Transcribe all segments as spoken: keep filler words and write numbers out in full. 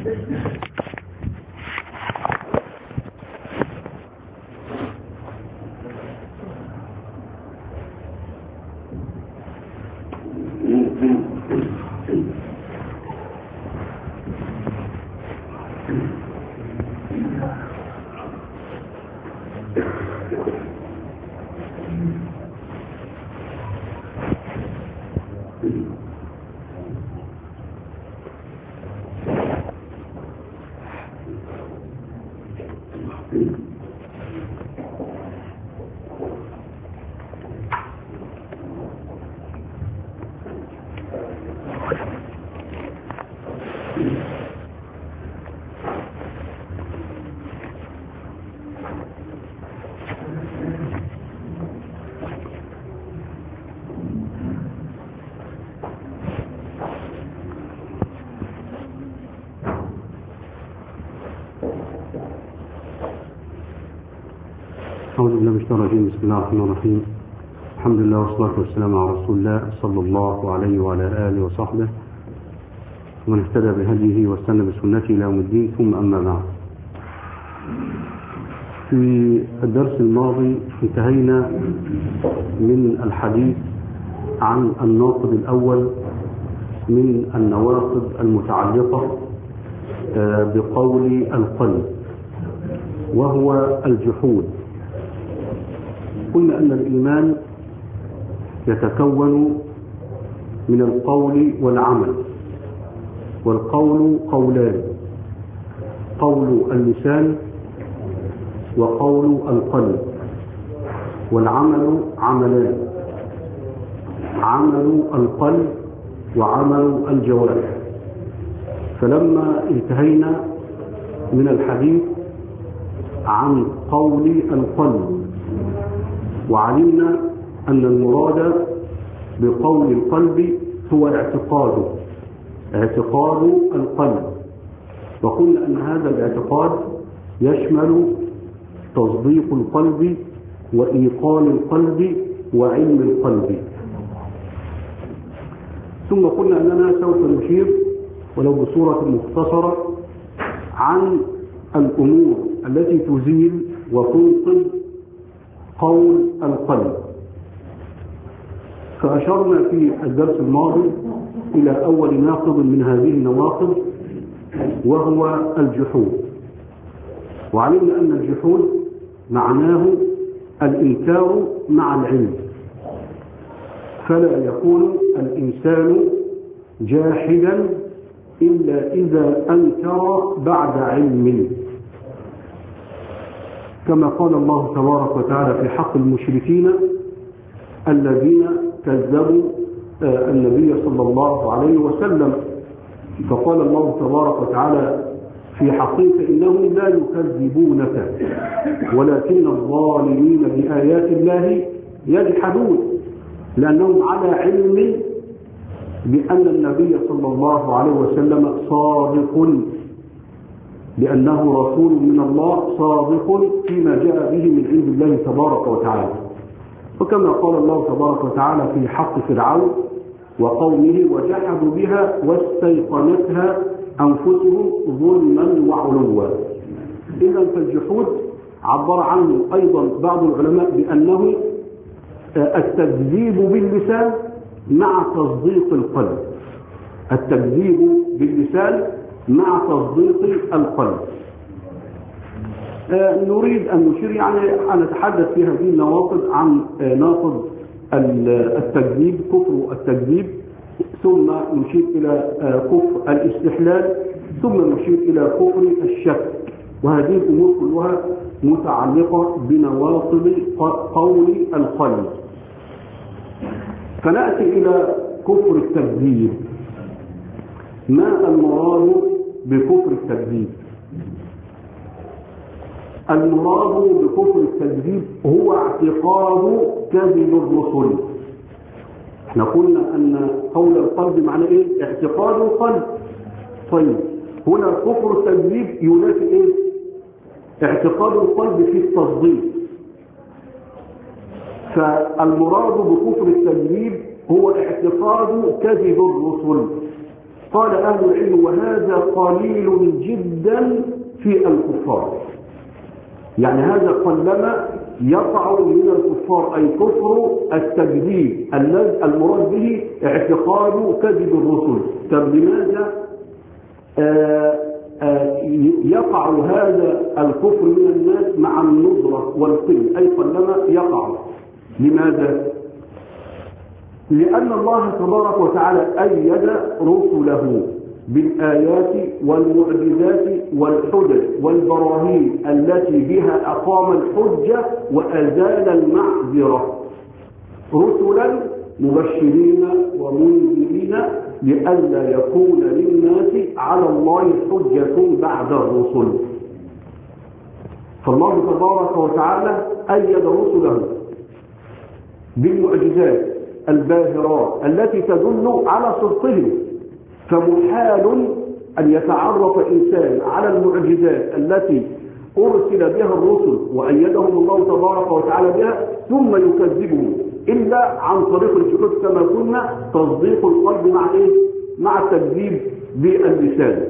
أعوذ بالله من الشيطان الرجيم. بسم الله الرحمن الرحيم. الحمد لله والصلاة والسلام على رسول الله صلى الله عليه وعلى آله وصحبه ومن اهتدى بهديه واستنى بسنته إلى يوم الدين، ثم أما بعد. في الدرس الماضي انتهينا من الحديث عن الناقض الأول من النواقض المتعلقة بقول القلب، وهو الجحود. قلنا أن الإيمان يتكون من القول والعمل، والقول قولان: قول اللسان وقول القلب، والعمل عملان: عمل القلب وعمل الجوارح. فلما انتهينا من الحديث عن قول القلب وعلمنا أن المراد بقول القلب هو اعتقاده اعتقاد القلب، وقلنا أن هذا الاعتقاد يشمل تصديق القلب وإيقان القلب وعلم القلب. ثم قلنا أننا سوف نشير ولو بصورة مختصرة عن الأمور التي تزيل وتنقض قول القلب. فأشرنا في الدرس الماضي إلى أول ناقض من هذه النواقض، وهو الجحود. وعلمنا أن الجحود معناه الإنكار مع العلم، فلا يكون الإنسان جاحدا إلا إذا أنكر بعد علم، كما قال الله تبارك وتعالى في حق المشركين الذين كذبوا النبي صلى الله عليه وسلم. فقال الله تبارك وتعالى في حقيقة: إنهم لا يكذبونك ولكن الظالمين بآيات الله يجحدون، لأنهم على علم بأن النبي صلى الله عليه وسلم صادق، لأنه رسول من الله صادق فيما جاء به من عند الله تبارك وتعالى. وكما قال الله تبارك وتعالى في حق فرعون وقومه: وجحدوا بها واستيقنتها أنفسهم ظلما وعلوا. إذا فالجحود عبر عنه أيضا بعض العلماء بأنه التكذيب باللسان مع تصديق القلب، التكذيب باللسان مع تصديق القلب. آه نريد أن نشير يعني أن نتحدث في هذه النواقض عن آه ناقض التكذيب، كفر التكذيب، ثم نشير إلى آه كفر الاستحلال، ثم نشير إلى كفر الشك. وهذه الأمور كلها متعلقة بنواقض قول القلب. فنأتي إلى كفر التكذيب. ما المراد بكفر التكذيب؟ المراد بكفر التكذيب هو اعتقاد كذب الرسل. احنا قلنا أن قول القلب معناه إيه؟ اعتقاد القلب. طيب هنا كفر التكذيب ينافي إيه؟ اعتقاد القلب في التصديق. فالمراد بكفر التكذيب هو اعتقاد كذب الرسل، قال أهل العلم وهذا قليل جدا في الكفار، يعني هذا قلما يقع من الكفار، أي كفر التكذيب المراد به اعتقاد كذب الرسل. طب لماذا آآ آآ يقع هذا الكفر من الناس مع النظرة والقل، أي قلما يقع؟ لماذا؟ لأن الله تبارك وتعالى أيد رسله بالآيات والمعجزات والحجج والبراهين التي بها أقام الحجة وأزال المعذرة، رسلا مبشرين ومنذرين لئلا يكون للناس على الله حجة بعد الرسل. فالله تبارك وتعالى أيد رسله بالمعجزات الباهرات التي تدل على صدقهم، فمحال أن يتعرف إنسان على المعجزات التي أرسل بها الرسل وأيدهم الله تبارك وتعالى بها ثم يكذبهم إلا عن طريق الجحود كما قلنا، تصديق القلب مع إيه؟ مع التكذيب باللسان.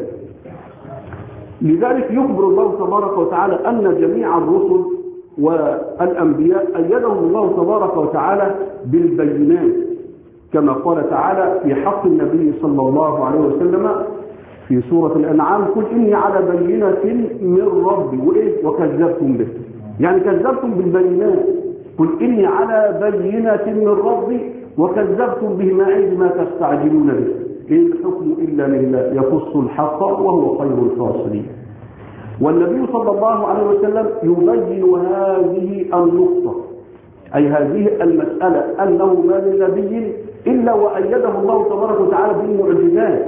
لذلك يخبر الله تبارك وتعالى أن جميع الرسل والأنبياء أيدهم الله تبارك وتعالى بالبينات، كما قال تعالى في حق النبي صلى الله عليه وسلم في سورة الأنعام: قل إني على بينة من ربي وإيه وكذبتم به، يعني كذبتم بالبينات. قل إني على بينة من ربي وكذبتم به ما عند ما تستعجلون به، إن الحكم إلا لله يقص الحق وهو خير الفاصلين. والنبي صلى الله عليه وسلم يبين هذه النقطة، أي هذه المسألة، أنه ما من نبي إلا وأيده الله تبارك وتعالى بالمعجزات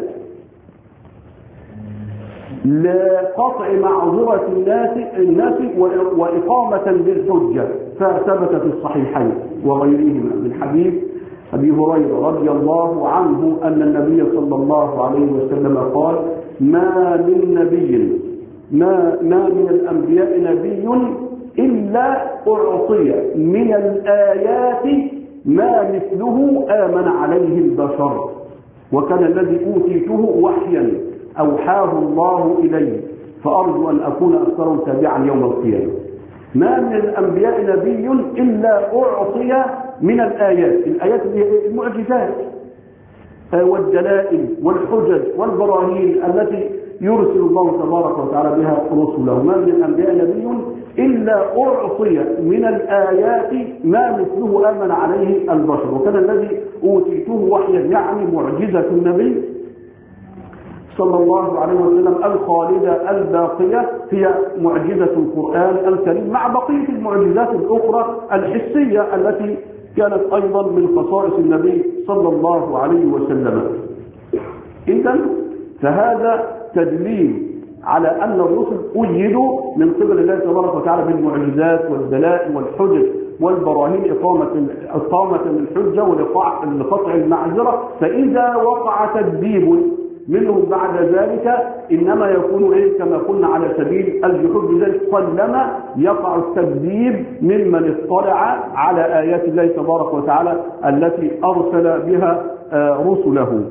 لقطع معذرة الناس الناس وإقامة للحجة، فثبت في الصحيحين وغيرهما من حديث أبي هريرة رضي الله عنه أن النبي صلى الله عليه وسلم قال: ما من نبي ما, ما من الأنبياء نبي إلا أعطي من الآيات ما مثله آمن عليه البشر، وكان الذي أوتيته وحيا أوحاه الله إليه، فأرجو أن أكون أكثرهم تابعا يوم القيامة. ما من الأنبياء نبي إلا أعطي من الآيات، الآيات المعجزات والدلائل والحجج والبراهين التي يرسل الله تبارك وتعالى بها رسله. ما من الأنبياء نبي إلا أعطي من الآيات ما مثله آمن عليه البشر، وكان الذي أوتيته وحيا يعني معجزة النبي صلى الله عليه وسلم الخالدة الباقية هي معجزة القرآن الكريم مع بقية المعجزات الأخرى الحسية التي كانت أيضا من خصائص النبي صلى الله عليه وسلم. إذن فهذا تدليل على أن الرسل أيدوا من قبل الله تبارك وتعالى بالمعجزات والدلائل والحجج والبراهين إقامة إقامة الحجة ولقطع المعذرة، فإذا وقع تكذيب منهم بعد ذلك إنما يكون إيه كما قلنا على سبيل الجحود، بذلك قلما يقع التكذيب ممن اطلع على آيات الله تبارك وتعالى التي أرسل بها رسله.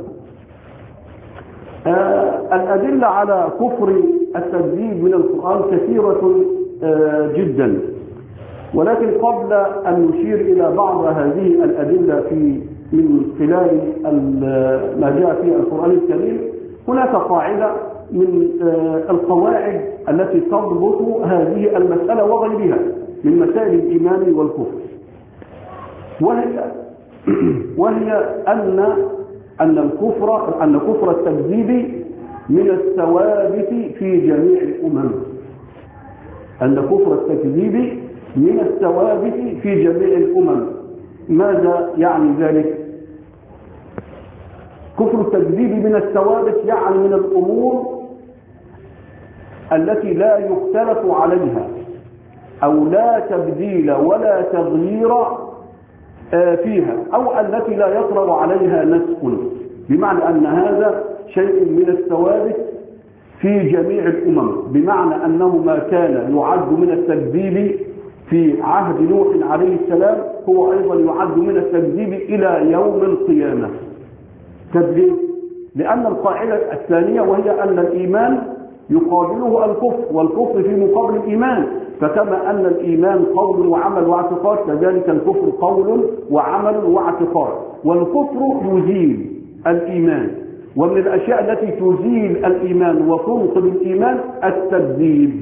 الأدلة على كفر التكذيب من القرآن كثيرة جدا، ولكن قبل أن نشير إلى بعض هذه الأدلة في من خلال ما جاء في القرآن الكريم، هناك قاعدة من القواعد التي تضبط هذه المسألة وغيرها من مسائل الإيمان والكفر، وهي وهي أن أن الكفر أن كفر التكذيب من الثوابت في جميع الأمم. أن كفر التكذيب من الثوابت في جميع الأمم. ماذا يعني ذلك؟ كفر التكذيب من الثوابت يعني من الأمور التي لا يختلف عليها أو لا تبديل ولا تغيير فيها، أو التي لا يطرأ عليها نسخ، بمعنى أن هذا شيء من الثوابت في جميع الأمم، بمعنى أنه ما كان يعد من التكذيب في عهد نوح عليه السلام هو أيضا يعد من التكذيب إلى يوم القيامة. تكذيب لأن القاعدة الثانية وهي أن الإيمان يقابله الكفر، والكفر في مقابل الإيمان، فكما أن الإيمان قول وعمل واعتقاد كذلك الكفر قول وعمل واعتقاد، والكفر يزيل الإيمان، ومن الأشياء التي تزيل الإيمان وتنقض الإيمان التكذيب،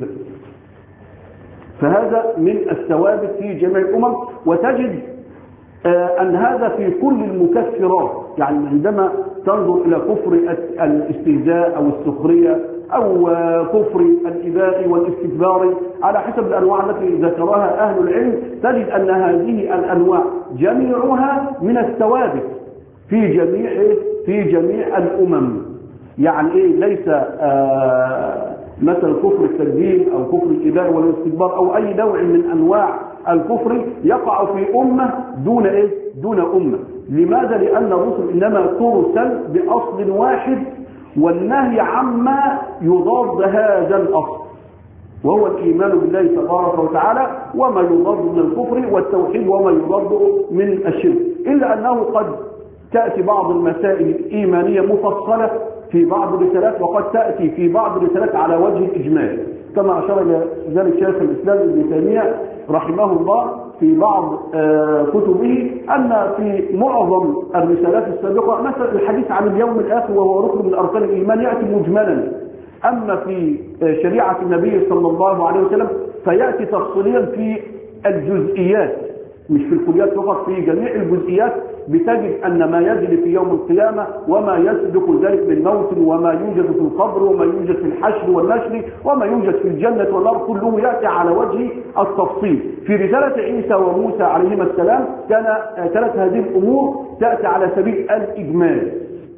فهذا من الثوابت في جميع الأمم. وتجد أن هذا في كل المكفرات، يعني عندما تنظر إلى كفر الاستهزاء أو السخرية أو كفر الإباء والاستكبار على حسب الأنواع التي ذكرها أهل العلم، تجد أن هذه الأنواع جميعها من الثوابت في جميع في جميع الأمم. يعني إيه؟ ليس آه مثل كفر التكذيب أو كفر الإباء والاستكبار أو أي نوع من أنواع الكفر يقع في أمة دون إيه؟ دون أمة. لماذا؟ لأن الرسل إنما ترسل بأصل واحد، والنهي عما يضاد هذا الأصل، وهو الإيمان بالله تبارك وتعالى وما يضاد من الكفر، والتوحيد وما يضاد من الشرك، إلا أنه قد تأتي بعض المسائل الإيمانية مفصلة في بعض الرسالات، وقد تأتي في بعض الرسالات على وجه الإجمال، كما أشار إلى ذلك شيخ الإسلام ابن تيمية رحمه الله في بعض كتبه، أن في معظم الرسالات السابقة مثلا الحديث عن اليوم الآخر وهو ركن من أركان الإيمان يأتي مجملا، أما في شريعة النبي صلى الله عليه وسلم فيأتي تفصيليا في الجزئيات، مش في الكليات فقط، في جميع الجزئيات بتجد أن ما يجري في يوم القيامة وما يسبق ذلك من موت وما يوجد في القبر وما يوجد في الحشر والنشر وما يوجد في الجنة والنار كله يأتي على وجه التفصيل. في رسالة عيسى وموسى عليهما السلام كان كانت هذه الأمور تأتي على سبيل الإجمال،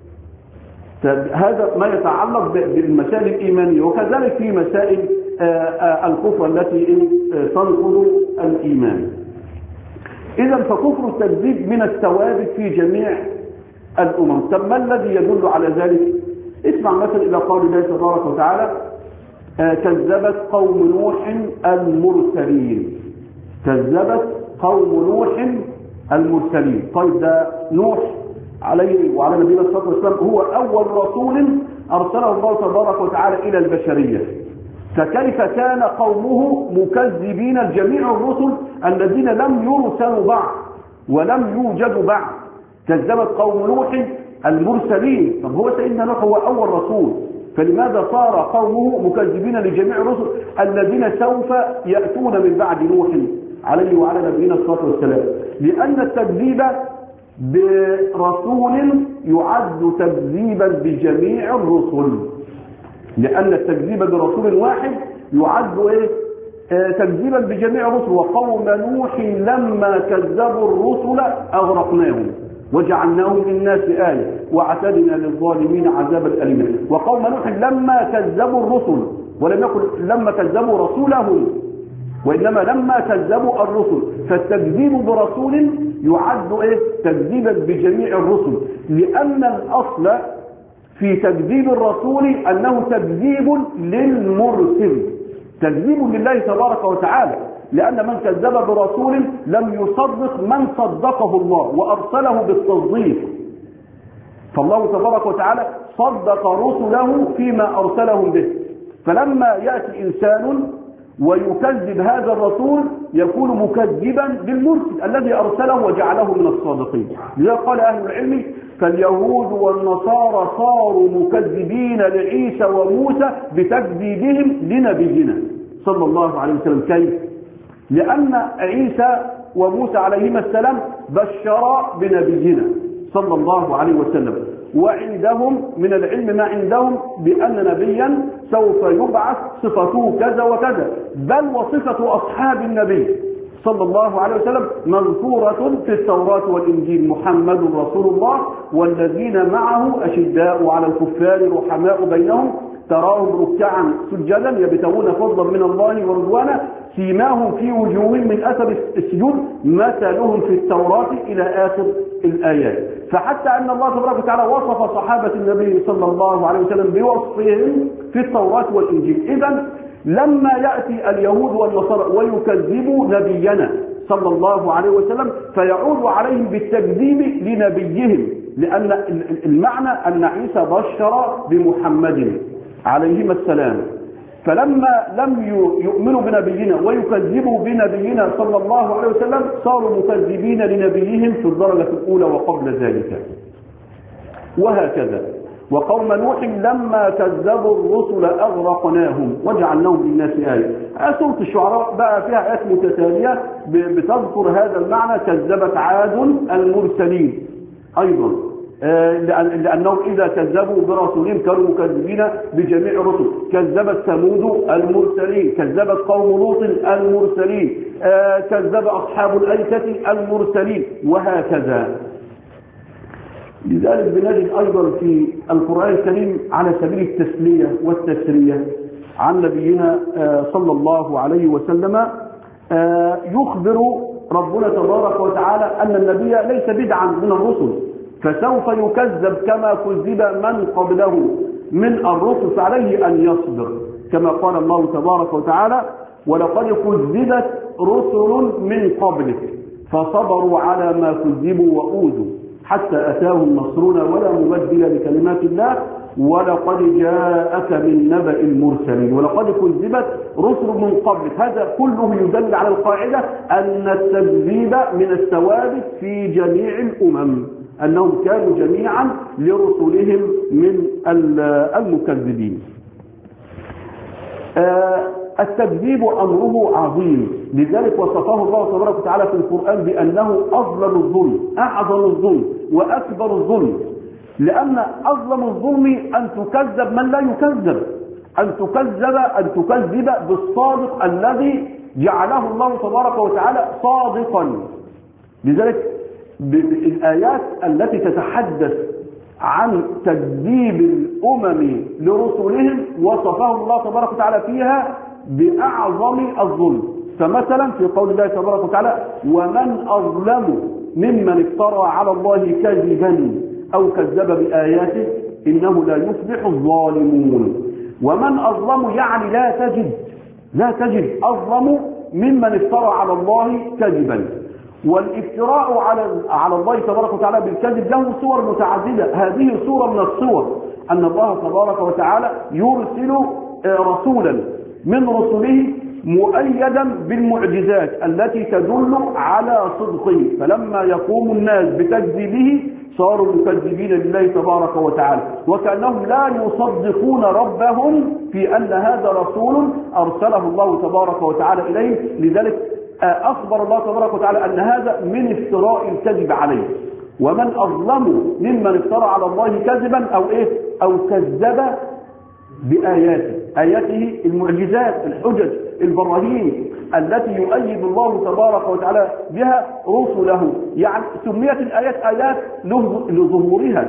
هذا ما يتعلق بالمسائل الإيمانية، وكذلك في مسائل الكفر التي تنقض الإيمان. إذا فكفر التكذيب من الثوابت في جميع الأمم. طب ما الذي يدل على ذلك؟ اسمع مثلا إلى قول الله تبارك وتعالى كذبت قوم نوح المرسلين. كذبت قوم نوح المرسلين. طيب ده نوح عليه وعلى نبينا الصلاة والسلام هو أول رسول أرسله الله تبارك وتعالى إلى البشرية، فكيف كان قومه مكذبين جميع الرسل الذين لم يرسلوا بعد ولم يوجدوا بعد؟ كذبت قوم نوح المرسلين. طب هو سيدنا نوح هو أول رسول، فلماذا صار قومه مكذبين لجميع الرسل الذين سوف يأتون من بعد نوح عليه وعلى نبينا الصلاة والسلام؟ لأن التكذيب برسول يعد تكذيبا بجميع الرسل، لأن التكذيب برسول واحد يعد إيه؟ آه تكذيبا بجميع الرسل. وقوم نوح لما كذبوا الرسل أغرقناهم وجعلناهم للناس آية واعتدنا للظالمين عذابا أليما. وقوم نوح لما كذبوا الرسل، ولم يقل لما كذبوا رسولهم، وإنما لما كذبوا الرسل. فالتكذيب برسول يعد إيه؟ تكذيبا بجميع الرسل، لأن الأصل في تكذيب الرسول أنه تكذيب للمرسل، تكذيب لله تبارك وتعالى، لأن من كذب برسول لم يصدق من صدقه الله وأرسله بالتصديق، فالله تبارك وتعالى صدق رسله فيما أرسلهم به. فلما يأتي إنسان ويكذب هذا الرسول يكون مكذبا بالمرسل الذي أرسله وجعله من الصادقين. لذا قال أهل العلم فاليهود والنصارى صاروا مكذبين لعيسى وموسى بتكذيبهم لنبينا صلى الله عليه وسلم. كيف؟ لأن عيسى وموسى عليهما السلام بشرا بنبينا صلى الله عليه وسلم، وعندهم من العلم ما عندهم بأن نبيا سوف يبعث صفته كذا وكذا، بل وصفة أصحاب النبي صلى الله عليه وسلم مذكورة في التوراة والإنجيل: محمد رسول الله والذين معه أشداء على الكفار رحماء بينهم تراهم ركعا سجدا يبتغون فضلا من الله ورضوانا سيماهم في وجوههم من أثر السجود مثلهم في التوراة إلى آخر الآيات. فحتى أن الله تبارك وتعالى وصف صحابة النبي صلى الله عليه وسلم بوصفهم في التوراة والإنجيل. إذن لما يأتي اليهود والنصارى ويكذبوا نبينا صلى الله عليه وسلم فيعود عليهم بالتكذيب لنبيهم لأن المعنى أن عيسى بشر بمحمد عليهما السلام، فلما لم يؤمنوا بنبينا ويكذبوا بنبينا صلى الله عليه وسلم صاروا مكذبين لنبيهم في الدرجة الأولى وقبل ذلك. وهكذا وقوم نوح لما كذبوا الرسل أغرقناهم وجعلناهم للناس آية. سورة الشعراء بقى فيها آيات متتالية بتذكر هذا المعنى. كذبت عاد المرسلين أيضا لأنهم إذا كذبوا برسولهم كانوا مكذبين بجميع الرسل. كذبت ثمود المرسلين، كذبت قوم لوط المرسلين، كذب أصحاب الأيكة المرسلين، وهكذا. لذلك بنجد أيضا في القرآن الكريم على سبيل التسلية والتسرية عن نبينا صلى الله عليه وسلم يخبر ربنا تبارك وتعالى أن النبي ليس بدعا من الرسل، فسوف يكذب كما كذب من قبله من الرسل، فعليه أن يصبر كما قال الله تبارك وتعالى: ولقد كذبت رسل من قبلك فصبروا على ما كذبوا وأوذوا حتى أتاهم نصرنا ولا مبدل لكلمات الله ولقد جاءك من نبأ المرسلين. ولقد كذبت رسل من قبلك، هذا كله يدل على القاعدة أن التكذيب من الثوابت في جميع الأمم، أنهم كانوا جميعا لرسلهم من المكذبين. التكذيب أمره عظيم، لذلك وصفه الله تبارك وتعالى في القرآن بأنه أظلم الظلم، أعظم الظلم وأكبر الظلم، لأن أظلم الظلم أن تكذب من لا يكذب، أن تكذب أن تكذب بالصادق الذي جعله الله تبارك وتعالى صادقا. لذلك الآيات التي تتحدث عن تكذيب الأمم لرسلهم وصفه الله تبارك وتعالى فيها بأعظم الظلم. فمثلا في قول الله تبارك وتعالى: ومن أظلم ممن افترى على الله كذبا أو كذب بآياته إنه لا يفلح الظالمون. ومن أظلم يعني لا تجد لا تجد أظلم ممن افترى على الله كذبا. والافتراء على على الله تبارك وتعالى بالكذب له صور متعددة. هذه صورة من الصور أن الله تبارك وتعالى يرسل رسولا من رسله مؤيدا بالمعجزات التي تدل على صدقه، فلما يقوم الناس بتكذيبه صاروا مكذبين لله تبارك وتعالى، وكأنهم لا يصدقون ربهم في أن هذا رسول أرسله الله تبارك وتعالى إليه. لذلك أخبر الله تبارك وتعالى أن هذا من افتراء الكذب عليه. ومن أظلم ممن افترى على الله كذبا أو إيه أو كذب بآياته، آياته المعجزات الحجج البراهين التي يؤيد الله تبارك وتعالى بها رسله. يعني سميت الآيات آيات لظهورها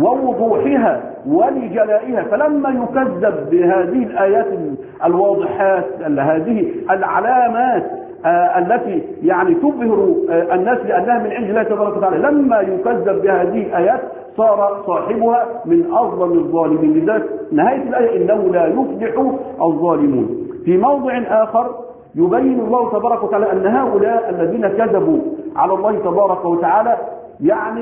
ووضوحها ولجلائها، فلما يكذب بهذه الآيات الواضحات هذه العلامات التي يعني تبهر الناس لأنها من عند الله تبارك وتعالى، لما يكذب بهذه الآيات صار صاحبها من أظلم الظالمين. لذلك نهاية الآية: إنه لا يفلح الظالمون. في موضع آخر يبين الله تبارك وتعالى أن هؤلاء الذين كذبوا على الله تبارك وتعالى يعني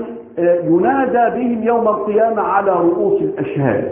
ينادى بهم يوم القيامة على رؤوس الأشهاد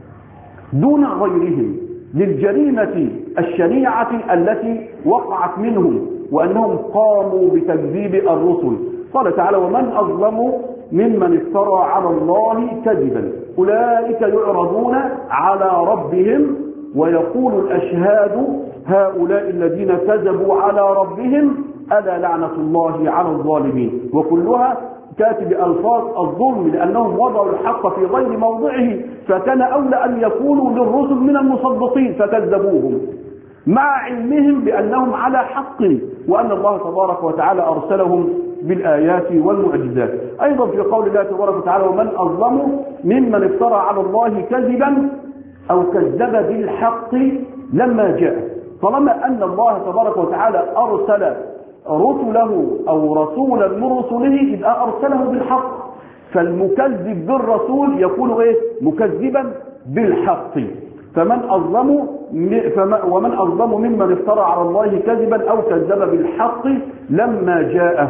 دون غيرهم للجريمة الشنيعة التي وقعت منهم وأنهم قاموا بتكذيب الرسل. قال تعالى: ومن أظلم ممن افترى على الله كذبا أولئك يعرضون على ربهم ويقول الأشهاد هؤلاء الذين كذبوا على ربهم ألا لعنة الله على الظالمين. وكلها كاتب ألفاظ الظلم لأنهم وضعوا الحق في غير موضعه، فكان أولى أن يكونوا للرسل من المصدقين فكذبوهم مع علمهم بأنهم على حق وأن الله تبارك وتعالى أرسلهم بالآيات والمعجزات. أيضا في قول الله تبارك وتعالى: ومن أظلم ممن افترى على الله كذبا أو كذب بالحق لما جاء. طالما أن الله تبارك وتعالى أرسل رسله أو رسولا من رسله إذا أرسله بالحق، فالمكذب بالرسول يكون إيه؟ مكذبا بالحق. فمن أظلم ومن أظلم ممن افترى على الله كذبا أو كذب بالحق لما جاءه.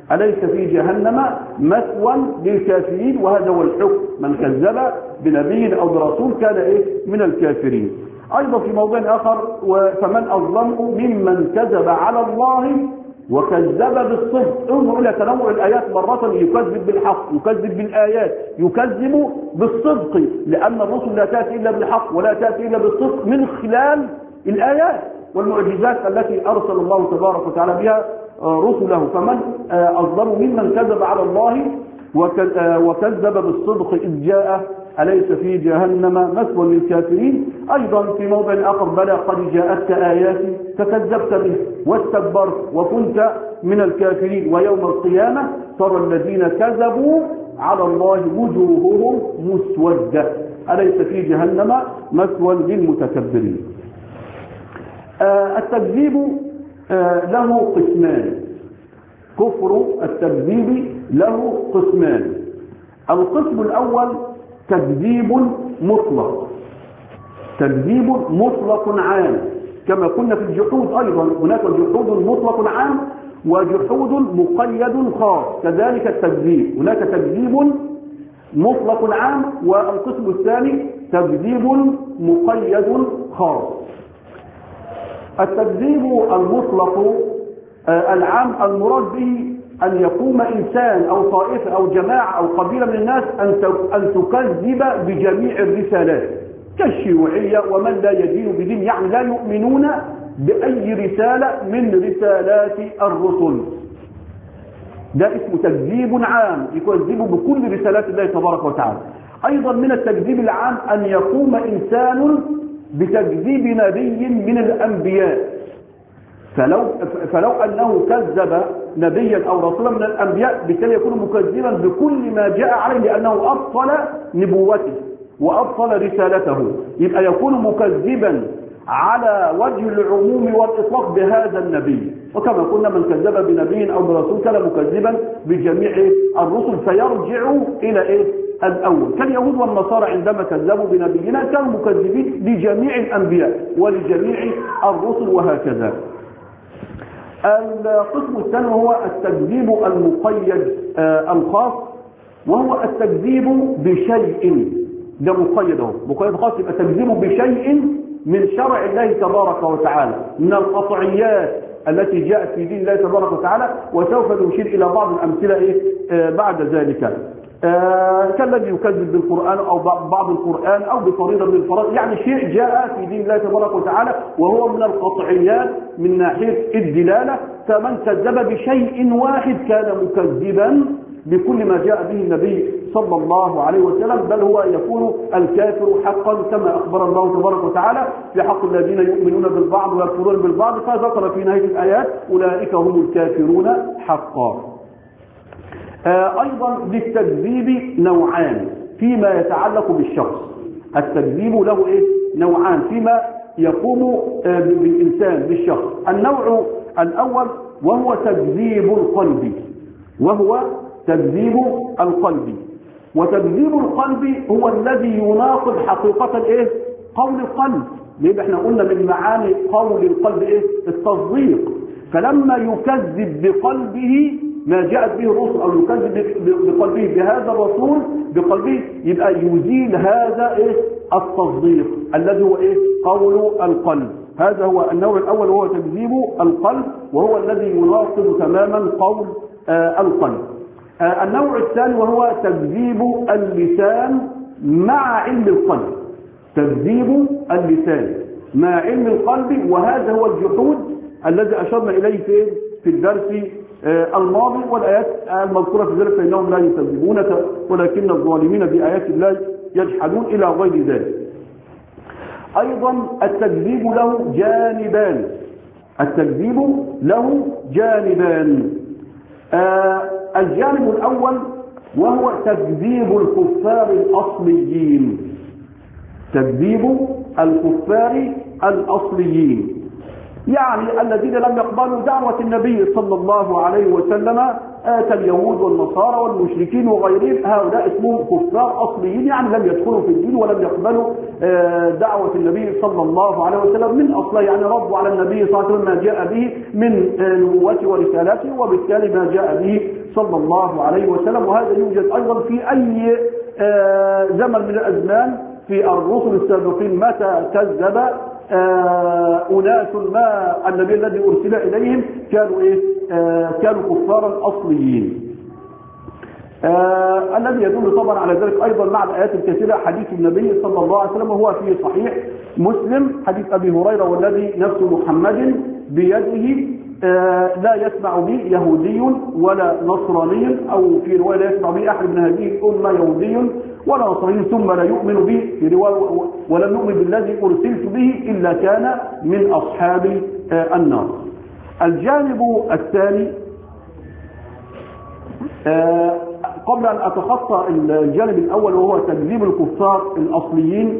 أليس في جهنم مثوى للكافرين؟ وهذا هو الحكم، من كذب بنبي أو برسول كان إيه؟ من الكافرين. أيضا في موضوع آخر، فمن أظلم ممن كذب على الله وكذب بالصدق. انظروا إلى تنوع الآيات، مرة يكذب بالحق، يكذب بالآيات، يكذب بالصدق، لأن الرسل لا تأتي إلا بالحق ولا تأتي إلا بالصدق من خلال الآيات والمعجزات التي أرسل الله تبارك وتعالى بها رسله. فمن أظلم ممن كذب على الله وكذب بالصدق إذ جاء أليس في جهنم مثوى للكافرين. أيضا في موضع آخر، بلى قد جاءتك آياتي فكذبت به واستكبرت وكنت من الكافرين ويوم القيامة ترى الذين كذبوا على الله وجوههم مسودة أليس في جهنم مثوى للمتكبرين. آه التكذيب آه له قسمان، كفر التكذيب له قسمان. القسم الأول تكذيب مطلق، تكذيب مطلق عام، كما كنا في الجحود أيضا هناك جحود مطلق عام وجحود مقيد خاص، كذلك التكذيب هناك تكذيب مطلق عام، والقسم الثاني تكذيب مقيد خاص. التكذيب المطلق العام المراد به أن يقوم إنسان أو طائفة أو جماعة أو قبيلة من الناس أن تكذب بجميع الرسالات كالشيوعية ومن لا يدين بدين، يعني لا يؤمنون بأي رسالة من رسالات الرسل. ده اسمه تكذيب عام، يكذب بكل رسالات الله تبارك وتعالى. أيضا من التكذيب العام أن يقوم إنسان بتكذيب نبي من الأنبياء، فلو, فلو أنه كذب نبيا أو رسولا من الأنبياء بالتالي يكون مكذبا بكل ما جاء عليه، لأنه أبطل نبوته وأبطل رسالته، يبقى يكون مكذبا على وجه العموم والإطلاق بهذا النبي. وكما قلنا من كذب بنبي أو برسول كان مكذبا بجميع الرسل، فيرجع إلى إيه؟ الأول. كاليهود والنصارى عندما كذبوا بنبينا كانوا مكذبين لجميع الأنبياء ولجميع الرسل وهكذا. القسم الثاني هو التكذيب المقيد آه الخاص، وهو التكذيب بشيء، ده مقيد اهو، مقيد خاص، يبقى تكذيب بشيء من شرع الله تبارك وتعالى من القطعيات التي جاءت في دين الله تبارك وتعالى، وسوف نشير الى بعض الامثله ايه آه بعد ذلك. آه كالذي يكذب بالقرآن أو بعض القرآن أو بفريضة من الفرائض، يعني شيء جاء في دين الله تبارك وتعالى وهو من القطعيات من ناحية الدلالة. فمن كذب بشيء واحد كان مكذبا بكل ما جاء به النبي صلى الله عليه وسلم، بل هو يكون الكافر حقا كما أخبر الله تبارك وتعالى في حق الذين يؤمنون بالبعض ويكفرون بالبعض، فذكر في نهاية الآيات أولئك هم الكافرون حقا. أيضا للتكذيب نوعان فيما يتعلق بالشخص، التكذيب له إيه؟ نوعان فيما يقوم بالإنسان بالشخص. النوع الأول وهو تكذيب القلب، وهو تكذيب القلب. وتكذيب القلب هو الذي يناقض حقيقة إيه؟ قول القلب، ليه احنا قلنا من معاني قول القلب إيه؟ التصديق. فلما يكذب بقلبه ما جاءت به الرسل أو يكذب بقلبه بهذا الرسول بقلبه، يبقى يزيل هذا إيه؟ التصديق الذي هو إيه؟ قول القلب. هذا هو النوع الأول وهو تكذيب القلب، وهو الذي يناقض تماما قول آه القلب. آه النوع الثاني وهو تكذيب اللسان مع علم القلب، تكذيب اللسان مع علم القلب، وهذا هو الجحود الذي أشرنا إليه في في الدرس الماضي، والآيات المذكورة في ذلك فإنهم لا يكذبونك ولكن الظالمين بآيات الله يجحدون إلى غير ذلك. أيضا التكذيب له جانبان، التكذيب له جانبان. آه الجانب الأول وهو تكذيب الكفار الأصليين، تكذيب الكفار الأصليين، يعني الذين لم يقبلوا دعوة النبي صلى الله عليه وسلم كاليهود والنصارى والمشركين وغيرهم، هؤلاء اسمهم كفار أصليين، يعني لم يدخلوا في الدين ولم يقبلوا دعوة النبي صلى الله عليه وسلم من أصله، يعني ردوا على النبي صلى الله عليه وسلم ما جاء به من نبوته ورسالاته، وبالتالي ما جاء به صلى الله عليه وسلم. وهذا يوجد أيضا في أي زمن من الأزمان في الرسل السابقين، متى كذب أناس ما النبي الذي أرسل إليهم كانوا إيه؟ كانوا كفارا أصليين. آه الذي يدل طبعا على ذلك أيضا مع الآيات الكثيرة حديث النبي صلى الله عليه وسلم، وهو في صحيح مسلم حديث أبي هريرة والذي نفس محمد بيده آه لا يسمع بي يهودي ولا نصراني، أو في رواية لا يسمع بي أحد من هذه الأمة يهودي ولا نصراني ثم لا يؤمن بي، في رواية ولم يؤمن بالذي أرسلت به إلا كان من أصحاب آه النار. الجانب الثاني آه قبل أن أتخطى الجانب الأول وهو تكذيب الكفار الأصليين،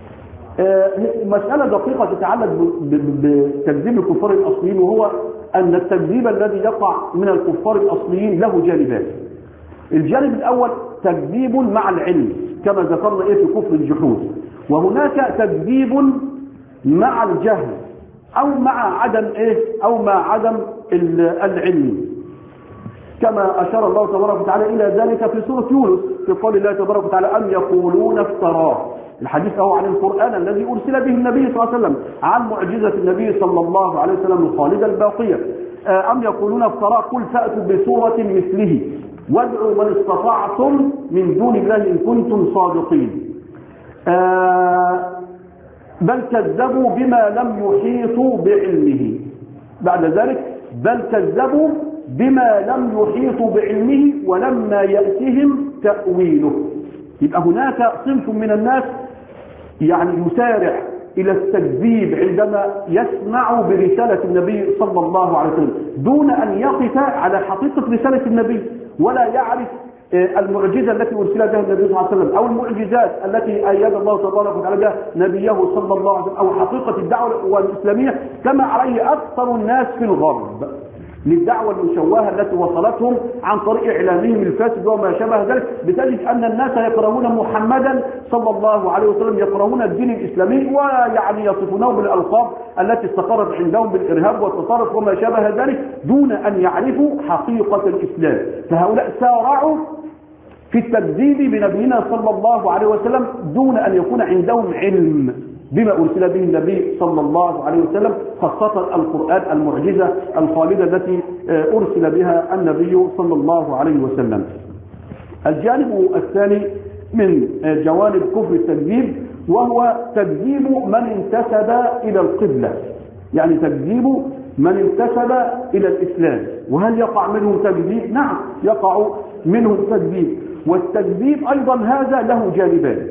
مسألة دقيقة تتعلق بتكذيب الكفار الأصليين، وهو أن التكذيب الذي يقع من الكفار الأصليين له جانبان. الجانب الأول تكذيب مع العلم كما ذكرنا إيه في كفر الجحود، وهناك تكذيب مع الجهل أو مع عدم إيه أو مع عدم العلم، كما أشار الله تبارك وتعالى إلى ذلك في سورة يونس في قول الله تبارك وتعالى أم يقولون افتراه. الحديث هو عن القرآن الذي أرسل به النبي صلى الله عليه وسلم، عن معجزة النبي صلى الله عليه وسلم الخالدة الباقية. أم يقولون افتراه قل فأتوا بسورة مثله وادعوا من استطعتم من دون الله إن كنتم صادقين. بل كذبوا بما لم يحيطوا بعلمه. بعد ذلك بل كذبوا بما لم يحيطوا بعلمه ولما يأتهم تأويله. يبقى هناك صنف من الناس يعني يسارع إلى التكذيب عندما يسمع برسالة النبي صلى الله عليه وسلم دون أن يقف على حقيقة رسالة النبي ولا يعرف المعجزة التي أرسل بها النبي صلى الله عليه وسلم أو المعجزات التي أيد الله تبارك وتعالى نبيه صلى الله عليه وسلم أو حقيقة الدعوة الإسلامية كما عليه أكثر الناس في الغرب للدعوة المشوهة التي وصلتهم عن طريق إعلامهم الفاسد وما شابه ذلك. بتجد أن الناس يكرهون محمدا صلى الله عليه وسلم، يكرهون الدين الإسلامي ويعني يصفونه بالألقاب التي استقرت عندهم بالإرهاب والتطرف وما شابه ذلك دون أن يعرفوا حقيقة الإسلام. فهؤلاء سارعوا في التكذيب بنبينا صلى الله عليه وسلم دون أن يكون عندهم علم بما أرسل به النبي صلى الله عليه وسلم، خاصة القرآن المعجزة الخالدة التي أرسل بها النبي صلى الله عليه وسلم. الجانب الثاني من جوانب كفر التكذيب وهو تكذيب من انتسب إلى القبلة، يعني تكذيب من انتسب إلى الإسلام. وهل يقع منهم تكذيب؟ نعم يقع منهم تكذيب، والتكذيب أيضا هذا له جانبان.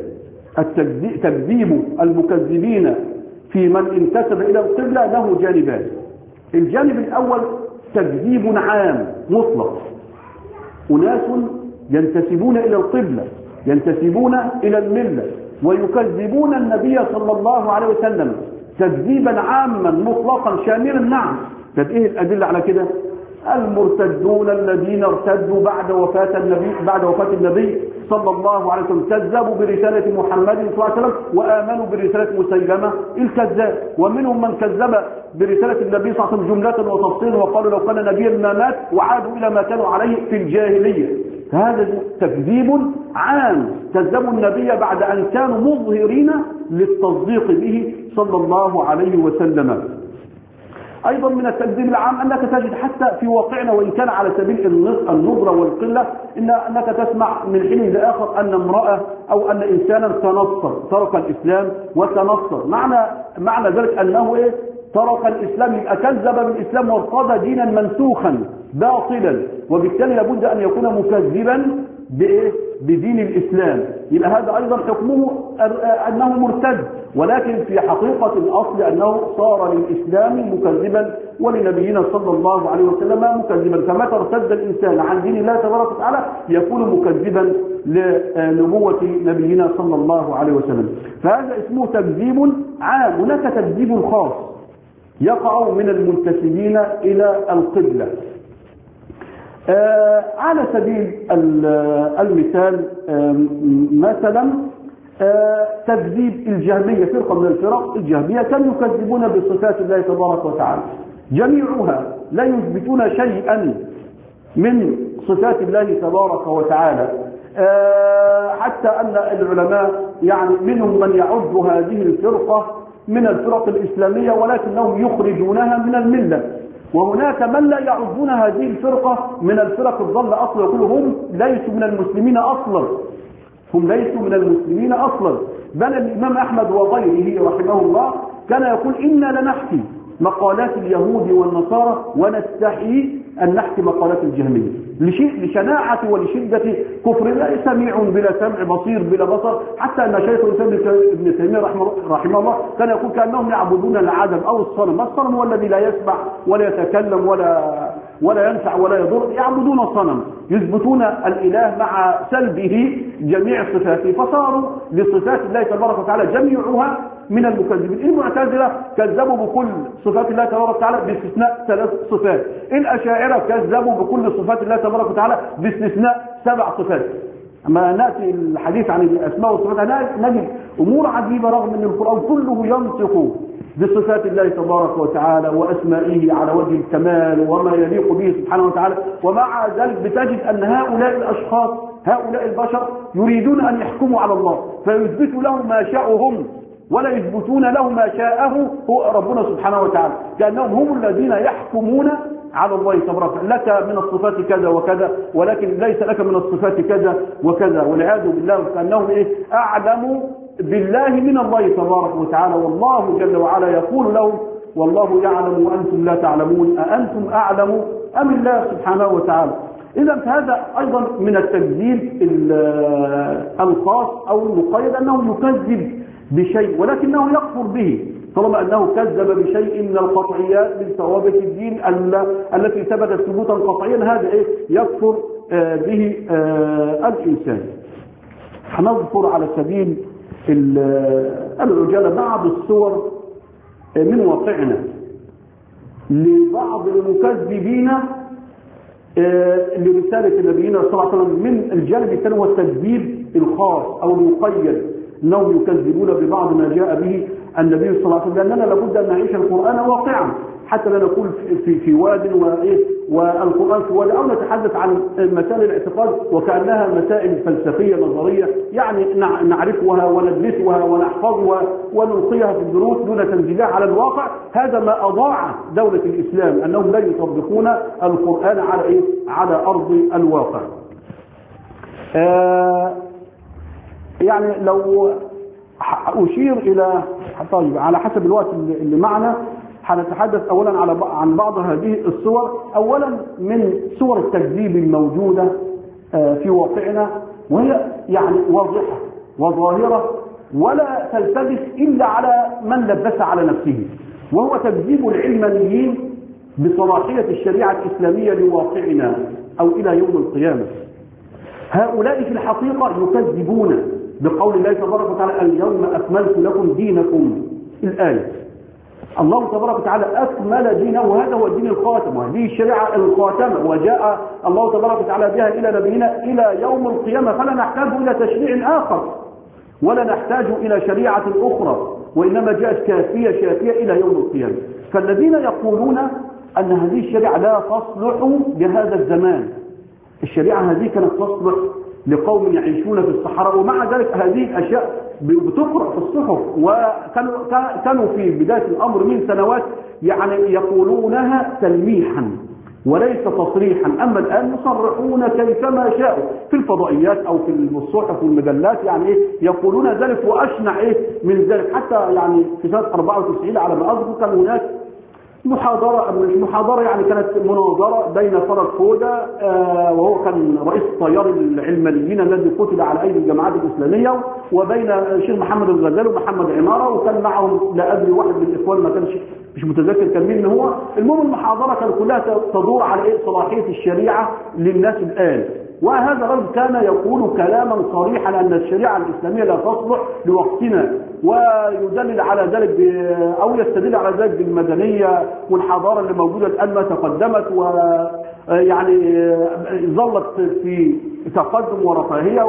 تكذيب المكذبين في من انتسب إلى القبلة له جانبان. الجانب الأول تكذيب عام مطلق، أناس ينتسبون إلى القبلة ينتسبون إلى الملة ويكذبون النبي صلى الله عليه وسلم تكذيبا عاما مطلقا شاملا. نعم، طب ايه الأدلة على كده؟ المرتدون الذين ارتدوا بعد وفاة النبي بعد وفاة النبي صلى الله عليه وسلم كذبوا برسالة محمد صلى الله عليه وسلم وآمنوا برسالة مسيلمة الكذاب، ومنهم من كذب برسالة النبي صلى الله عليه وسلم جملة وتفصيلا وقالوا لو كان نبيا ما مات وعادوا إلى ما كانوا عليه في الجاهلية. هذا تكذيب عام، كذبوا النبي بعد أن كانوا مظهرين للتصديق به صلى الله عليه وسلم. أيضا من التكذيب العام أنك تجد حتى في واقعنا وإن كان على سبيل النظرة والقلة إن أنك تسمع من حين لآخر أن امرأة أو أن إنسانا تنصر ترك الإسلام وتنصر. معنى معنى ذلك أنه إيه؟ ترك الإسلام، يبقى كذب بالإسلام وارتضى دينا منسوخا باطلا، وبالتالي لابد أن يكون مكذبا بإيه؟ بدين الإسلام. يبقى هذا أيضا حكمه أنه مرتد، ولكن في حقيقة الأصل أنه صار للإسلام مكذبا ولنبينا صلى الله عليه وسلم مكذبا. فمتى ارتد الإنسان عن دين الله تبارك وتعالى يكون مكذبا لنبوة نبينا صلى الله عليه وسلم. فهذا اسمه تكذيب عام. هناك تكذيب خاص يقع من المنتسبين إلى القبلة. آه على سبيل المثال آه مثلا آه تكذيب الجهمية، فرقة من الفرق الجهمية كانوا يكذبون بصفات الله تبارك وتعالى جميعها، لا يثبتون شيئا من صفات الله تبارك وتعالى، حتى أن العلماء يعني منهم من يعد هذه الفرقة من الفرق الإسلامية ولكنهم يخرجونها من الملة، وهناك من لا يعدون هذه الفرقة من الفرق الضالة أصلا، يقول هم ليسوا من المسلمين أصلا، هم ليسوا من المسلمين أصلا. بل الإمام أحمد وغيره رحمه الله كان يقول إنا لنحكي مقالات اليهود والنصارى ونستحي أن نحكي مقالات الجهمية لشناعة ولشدة كفر، لا سميع بلا سمع، بصير بلا بصر، حتى أن شيخ الإسلام ابن تيمية رحمه, رحمه الله كان يقول كأنهم يعبدون العدم أو الصنم. الصنم هو الذي لا يسمع ولا يتكلم ولا ولا ينفع ولا يضر، يعبدون الصنم، يثبتون الإله مع سلبه جميع صفاته، فصاروا لصفات الله تبارك وتعالى جميعها من المكذبين. المعتزلة كذبوا بكل صفات الله تبارك وتعالى باستثناء ثلاث صفات، الأشاعرة كذبوا بكل صفات الله تبارك وتعالى باستثناء سبع صفات. أما نأتي الحديث عن الأسماء والصفات نجد أمور عجيبة، رغم أن القرآن كله ينطق بصفات الله تبارك وتعالى وأسمائه على وجه الكمال وما يليق به سبحانه وتعالى، ومع ذلك بتجد أن هؤلاء الأشخاص هؤلاء البشر يريدون أن يحكموا على الله فيثبتوا لهم ما شاءوا هم ولا يثبتون له ما شاءه هو ربنا سبحانه وتعالى، كأنهم هم الذين يحكمون على الله تبارك وتعالى. لك من الصفات كذا وكذا ولكن ليس لك من الصفات كذا وكذا، والعياذ بالله، كأنهم إيه أعلم بالله من الله تبارك وتعالى، والله جل وعلا يقول لهم والله يعلم وأنتم لا تعلمون أأنتم أعلم أم الله سبحانه وتعالى. إذا هذا أيضا من التكذيب الخاص أو المقيد، أنه يكذب بشيء ولكنه يكفر به، طالما أنه كذب بشيء من القطعيات من ثوابت الدين التي ثبتت ثبوتا قطعيا، هذا إيه يكفر به الإنسان. هنذكر على سبيل العجالة بعض الصور من واقعنا لبعض المكذبين لرسالة نبينا صلى الله عليه وسلم من الجانب الثاني هو التكذيب الخاص أو المقيد، أنهم يكذبون ببعض ما جاء به النبي صلى الله عليه وسلم، لأننا لابد أن نعيش القرآن واقعا حتى لا نقول في في واد والقرآن في واد، أو نتحدث عن مسائل الاعتقاد وكأنها مسائل فلسفية نظرية يعني نعرفها وندرسها ونحفظها ونلقيها في الدروس دون تنزيلها على الواقع. هذا ما أضاع دولة الإسلام، أنهم لا يطبقون القرآن على إيه؟ على أرض الواقع. آه يعني لو أشير إلى طيب على حسب الوقت اللي معنا هنتحدث أولا على عن بعض هذه الصور. أولا من صور التكذيب الموجودة في واقعنا، وهي يعني واضحة وظاهرة ولا تلتبس إلا على من لبس على نفسه، وهو تكذيب العلمانيين بصلاحية الشريعة الإسلامية لواقعنا أو إلى يوم القيامة. هؤلاء في الحقيقة يكذبون بقول الله تبارك وتعالى اليوم أكملت لكم دينكم، الآية الله تبارك وتعالى أكمل دينه، وهذا هو الدين الخاتم، وهذه الشريعة الخاتمة، وجاء الله تبارك وتعالى بها إلى نبينا إلى يوم القيامة، فلا نحتاج إلى تشريع آخر ولا نحتاج إلى شريعة أخرى، وإنما جاءت كافية شافية إلى يوم القيامة. فالذين يقولون أن هذه الشريعة لا تصلح لهذا الزمان، الشريعة هذه كانت تصلح لقوم يعيشون في الصحراء، ومع ذلك هذه الأشياء بتقرأ في الصحف، وكانوا كانوا في بداية الأمر من سنوات يعني يقولونها تلميحا وليس تصريحا، أما الآن يصرحون كيفما شاءوا في الفضائيات أو في الصحف والمجلات، يعني إيه يقولون ذلك، وأشنع إيه من ذلك. حتى يعني في سنة أربعة وتسعين على ما أذكر كان هناك محاضرة مش محاضرة يعني كانت مناظرة بين فرج فودة آه وهو كان رئيس التيار العلمانيين الذي قتل على أيدي الجماعات الإسلامية، وبين الشيخ محمد الغزالي ومحمد عمارة، وكان معهم لا أدري واحد من الإخوان ما كانش مش متذكر كان مين هو. المهم المحاضرة كان كلها تدور على إيه صلاحية الشريعة للناس الآن، وهذا الرجل كان يقول كلاما صريحا أن الشريعة الإسلامية لا تصلح لوقتنا، ويدلل على ذلك أو يستدل على ذلك بالمدنية والحضارة اللي موجودة الآن ما تقدمت، ويعني ظلت في تقدم ورفاهية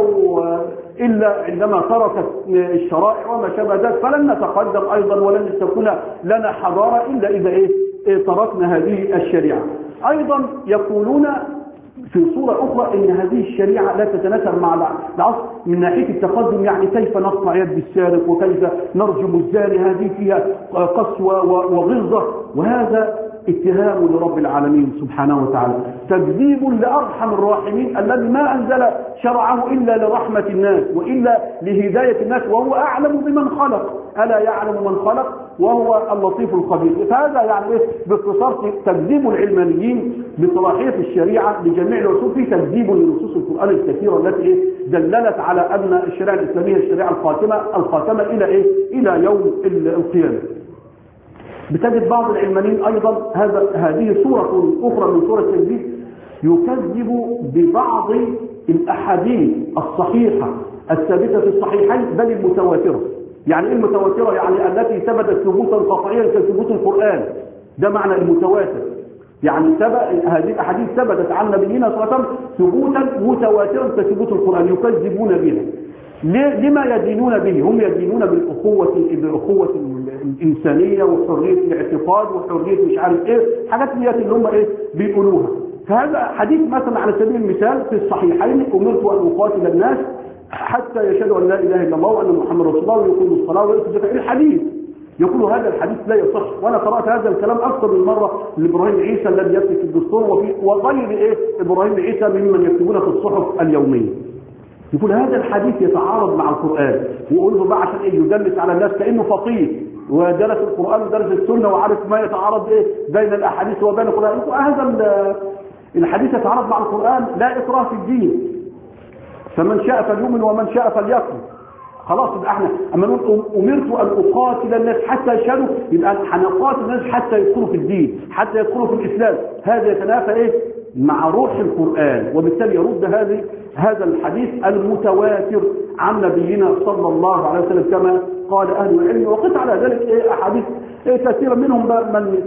إلا عندما تركت الشرائع وما شابه ذلك، فلن نتقدم أيضا ولن تكون لنا حضارة إلا إذا إيه تركنا هذه الشريعة. أيضا يقولون في صورة أخرى أن هذه الشريعة لا تتناسب مع العصر من ناحية التقدم، يعني كيف نقطع يد السارق وكيف نرجم الزاني، هذه فيها قسوة وغلظة، وهذا اتهام لرب العالمين سبحانه وتعالى، تكذيب لأرحم الراحمين الذي ما أنزل شرعه إلا لرحمة الناس وإلا لهداية الناس، وهو أعلم بمن خلق، ألا يعلم من خلق وهو اللطيف الخبير. فهذا يعني إيه باختصار تكذيب العلمانيين بصلاحية الشريعة لجميع الأصول، في تكذيب لنصوص القرآن الكثيرة التي إيه دللت على أن الشريعة الإسلامية الشريعة الخاتمة الخاتمة إلى إيه إلى يوم القيامة. بتجد بعض العلمانيين أيضا هذا هذه صورة أخرى من صور التكذيب، يكذب ببعض الأحاديث الصحيحة الثابتة في الصحيحين بل المتواترة. يعني ايه المتواترة؟ يعني التي ثبتت ثبوتا قطعيا كثبوت القرآن، ده معنى المتواتر. يعني هذه الأحاديث ثبتت عن نبينا صلى الله عليه وسلم ثبوتا متواترا كثبوت القرآن، يكذبون بها. لما يدينون به؟ هم يدينون بالأخوة بالأخوة الإنسانية وحرية الاعتقاد وحرية مش عارف ايه، حاجات اللي هم ايه بيقولوها. فهذا حديث مثلا على سبيل المثال في الصحيحين: أمرت أن أقاتل الناس حتى يشهدوا أن لا إله إلا الله وأن محمد رسول الله ويقيموا الصلاة ويؤتوا الزكاة. الحديث يقول هذا الحديث لا يصح، وأنا قرأت هذا الكلام أكثر من مرة لإبراهيم عيسى الذي يكتب في الدستور وفي وغير إيه إبراهيم عيسى ممن يكتبون في الصحف اليومية. يقول هذا الحديث يتعارض مع القرآن، ويقول له بقى عشان إيه يدلس على الناس كأنه فقيه ودرس القرآن ودرس السنة وعارف ما يتعارض إيه بين الأحاديث وبين القرآن. هذا الحديث يتعارض مع القرآن، لا إكراه في الدين، فمن شاء فليؤمن ومن شاء فليكفر. خلاص يبقى احنا اما نقول امرت ان اقاتل الناس حتى يشهدوا، يبقى هنقاتل الناس حتى يدخلوا في الدين، حتى يدخلوا في الاسلام. هذا يتنافى ايه مع روح القرآن، وبالتالي يرد هذه هذا الحديث المتواتر عن نبينا صلى الله عليه وسلم كما قال اهل العلم. وقط على ذلك ايه احاديث إيه كثيرا منهم من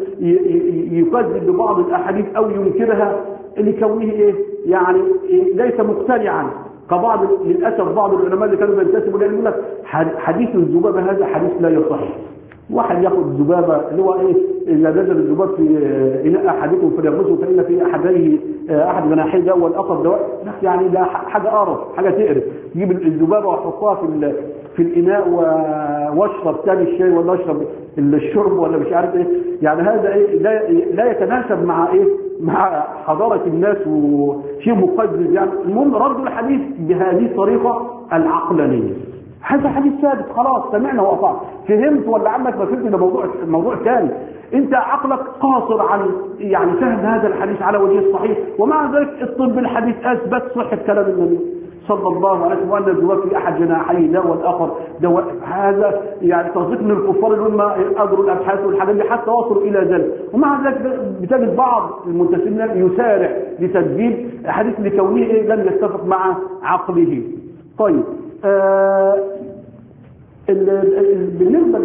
يكذب ببعض الاحاديث او ينكرها لكونه ايه يعني إيه ليس مقتنعا، كبعض للاسف بعض العلماء اللي كانوا بينتسبوا لهم يقول لك حديث الذبابه هذا حديث لا يصح. واحد ياخذ الذبابه اللي هو ايه اذا نزل الذباب في اناء احدكم فليغمسه فان في احديه احد جناحيه ده والاخر ده، يعني ده حاجه قرف، حاجه تقرف. يجيب الذبابه ويحطها في في الاناء واشرب ثاني الشاي ولا اشرب الشرب ولا مش عارف ايه، يعني هذا ايه لا لا يتناسب مع ايه مع حضاره الناس وشيء مقدس. يعني المهم رد الحديث بهذه الطريقه العقلانيه. هذا حديث ثابت خلاص سمعنا وقطعنا، فهمت ولا عمك ما فهمت ده موضوع موضوع ثاني. انت عقلك قاصر عن يعني فهم هذا الحديث على وجه الصحيح، ومع ذلك الطب الحديث اثبت صحه كلام النبي صلى الله عليه وسلم وان الذباب في احد جناحيه ده والاخر ده. هذا يعني تصديق من الكفار اللي هم اجروا الابحاث والحاجات دي حتى وصلوا الى ذلك، ومع ذلك بتجد بعض المنتسبين يسارع لتكذيب حديث لكونه ايه لم يتفق مع عقله. طيب آه بالنسبه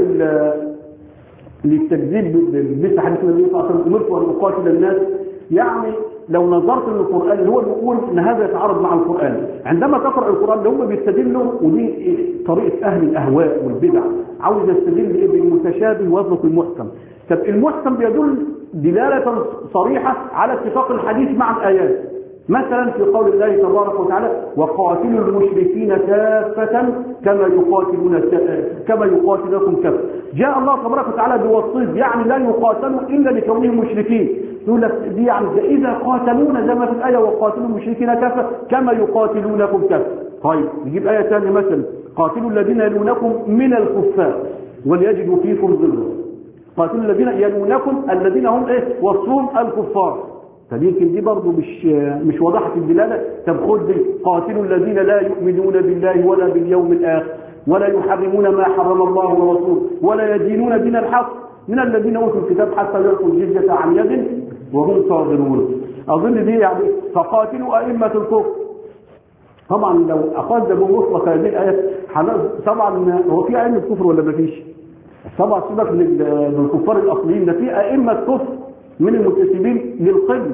للتكذيب مثل حديث النبي صلى الله عليه وسلم: امرت ان اقاتل الناس، يعني لو نظرت للقرآن اللي هو بيقول ان هذا يتعارض مع القرآن، عندما تقرأ القرآن اللي هم بيستدلوا، ودي طريقة اهل الاهواء والبدع، عاوز يستدل بالمتشابه ويترك المحكم. طب المحكم بيدل دلالة صريحة على اتفاق الحديث مع الآيات، مثلا في قول الله تبارك وتعالى: وقاتلوا المشركين كافة كما يقاتلون كما يقاتلونكم كافة. جاء الله تبارك وتعالى بوصيف، يعني لا يقاتلوا الا لكونهم مشركين. يقول لك دي يعني اذا قاتلونا زي ما في الايه: وقاتلوا المشركين كافة كما يقاتلونكم كافة. طيب نجيب ايه ثانيه مثلا: قاتلوا الذين يلونكم من الكفار وليجدوا فيكم غلظة. قاتلوا الذين يلونكم الذين هم ايه وصفهم الكفار. فلكن دي برضه مش مش واضحه الدلاله. طب خد دي: قاتلوا الذين لا يؤمنون بالله ولا باليوم الاخر ولا يحرمون ما حرم الله ورسوله ولا يدينون دين الحق من الذين اوتوا الكتاب حتى يعطوا الجزيه عن يد وهم صاغرون. اظن دي يعني فقاتلوا ائمه الكفر. طبعا لو اخذ بمطلق هذه الايه طبعا هو في ائمه كفر ولا ما فيش؟ طبعا سيبك من الكفار الاصليين، ده في ائمه كفر من المنتسبين للقبله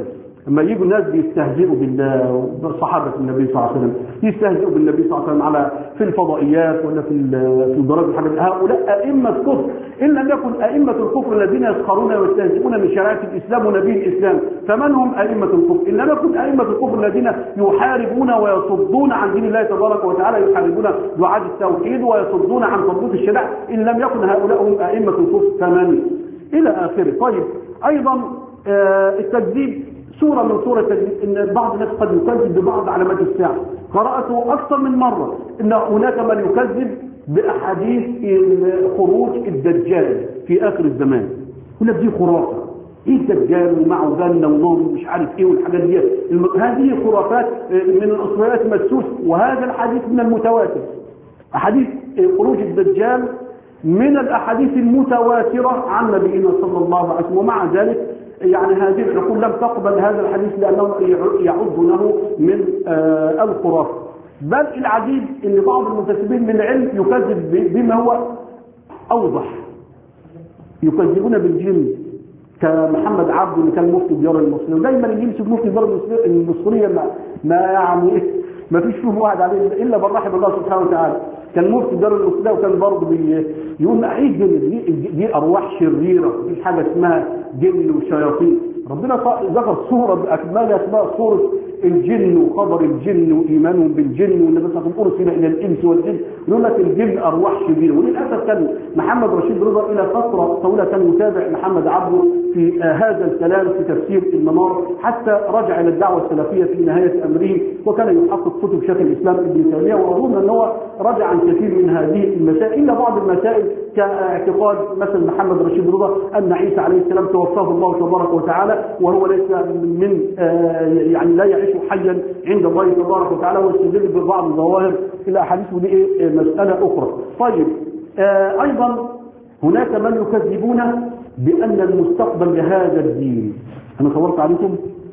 لما يجوا ناس بيستهزئوا بالله وصحابه النبي صلى الله عليه وسلم، يستهزئوا بالنبي صلى الله عليه وسلم على في الفضائيات ولا في في البرامج الحاجات، هؤلاء ائمه كفر، ان لم يكن ائمه الكفر الذين يسخرون ويستهزئون من شريعه الاسلام ونبي الاسلام، فمن هم ائمه الكفر؟ ان لم يكن ائمه الكفر الذين يحاربون ويصدون عن دين الله تبارك وتعالى، يحاربون دعاة التوحيد ويصدون عن تطبيق الشريعه، ان لم يكن هؤلاء هم ائمه الكفر فمن؟ الى اخره. طيب ايضا آه التكذيب سورة من سورة التكذيب، ان بعض الناس قد يكذب ببعض علامات الساعة، قرأته اكثر من مرة ان هناك من يكذب باحاديث خروج الدجال في اخر الزمان، يقول لك دي خرافة، ايه الدجال ومعه جنة ونار ومش عارف ايه والحاجات دي، هذه خرافات من الاسرائيليات مدسوس، وهذا الحديث من المتواتر، احاديث خروج الدجال من الاحاديث المتواترة عن نبينا صلى الله عليه وسلم، ومع ذلك يعني هذه العقول لم تقبل هذا الحديث لأنه يعدونه من آه الخرافة. بل العجيب ان بعض المنتسبين من العلم يكذب بما هو اوضح، يكذبون بالجن كمحمد عبد اللي كان مفتي ديار المصرية، ودايما اللي يمسك مفتي ديار المصرية ما, ما يعني ما فيش فيه واحد عليه الا بالرحم الله سبحانه وتعالى، كان مفتي دار المصرية وكان برضه يقول ايه دي, دي ارواح شريرة، مفيش حاجة اسمها جن وشياطين، ربنا ذكر صورة باكملها اسمها صورة الجن وخبر الجن وايمانهم بالجن، والنبي صلى الله عليه وسلم ارسل الى الانس والجن، يقول لك الجن ارواح شريره. وللاسف كان محمد رشيد رضا الى فتره طويله كان يتابع محمد عبده في آه هذا الكلام في تفسير المنار، حتى رجع الى الدعوه السلفيه في نهايه امره، وكان يحقق كتب شيخ الاسلام ابن تيميه، واظن ان هو رجع عن كثير من هذه المسائل الا بعض المسائل كاعتقاد مثل محمد رشيد رضا ان عيسى عليه السلام توفاه الله تبارك وتعالى وهو ليس من آه يعني لا يعيش حيا عند الله تبارك وتعالى، واستدل ببعض الظواهر الى احاديث ودي ايه مساله اخرى. طيب آه ايضا هناك من يكذبون بان المستقبل لهذا الدين، انا صورت عليكم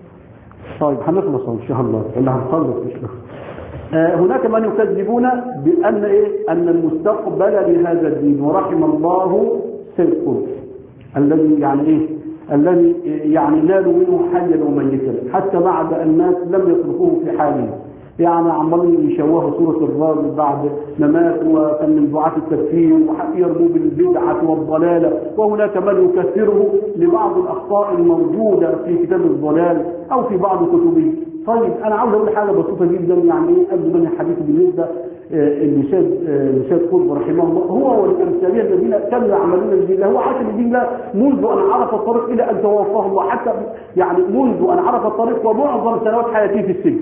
طيب هنخلص ان شاء الله اللي هنخلص ان شاء الله. آه هناك من يكذبون بان ايه ان المستقبل لهذا الدين، ورحم الله سيد قطب الذي يعني ايه الذي يعني نالوا منه حيا وميتا، حتى بعد الناس لم يتركوه في حاله، يعني عمالين يشوهوا صورة الراجل بعد ما مات وكان من دعاة التكفير ويرموا بالبدعة والضلالة، وهناك من يكثره لبعض الأخطاء الموجودة في كتاب الضلال أو في بعض كتبه. طيب أنا عاوز أقول حاجة بسيطة جدا، يعني إيه قبل من الحديث بالنسبة لسيد لسيد قطب رحمه الله، هو والأمثالية الذين كانوا يعملون لدين الله، هو عاش لدين الله منذ أن عرف الطريق إلى أن توفاه الله، حتى يعني منذ أن عرف الطريق ومعظم سنوات حياته في السجن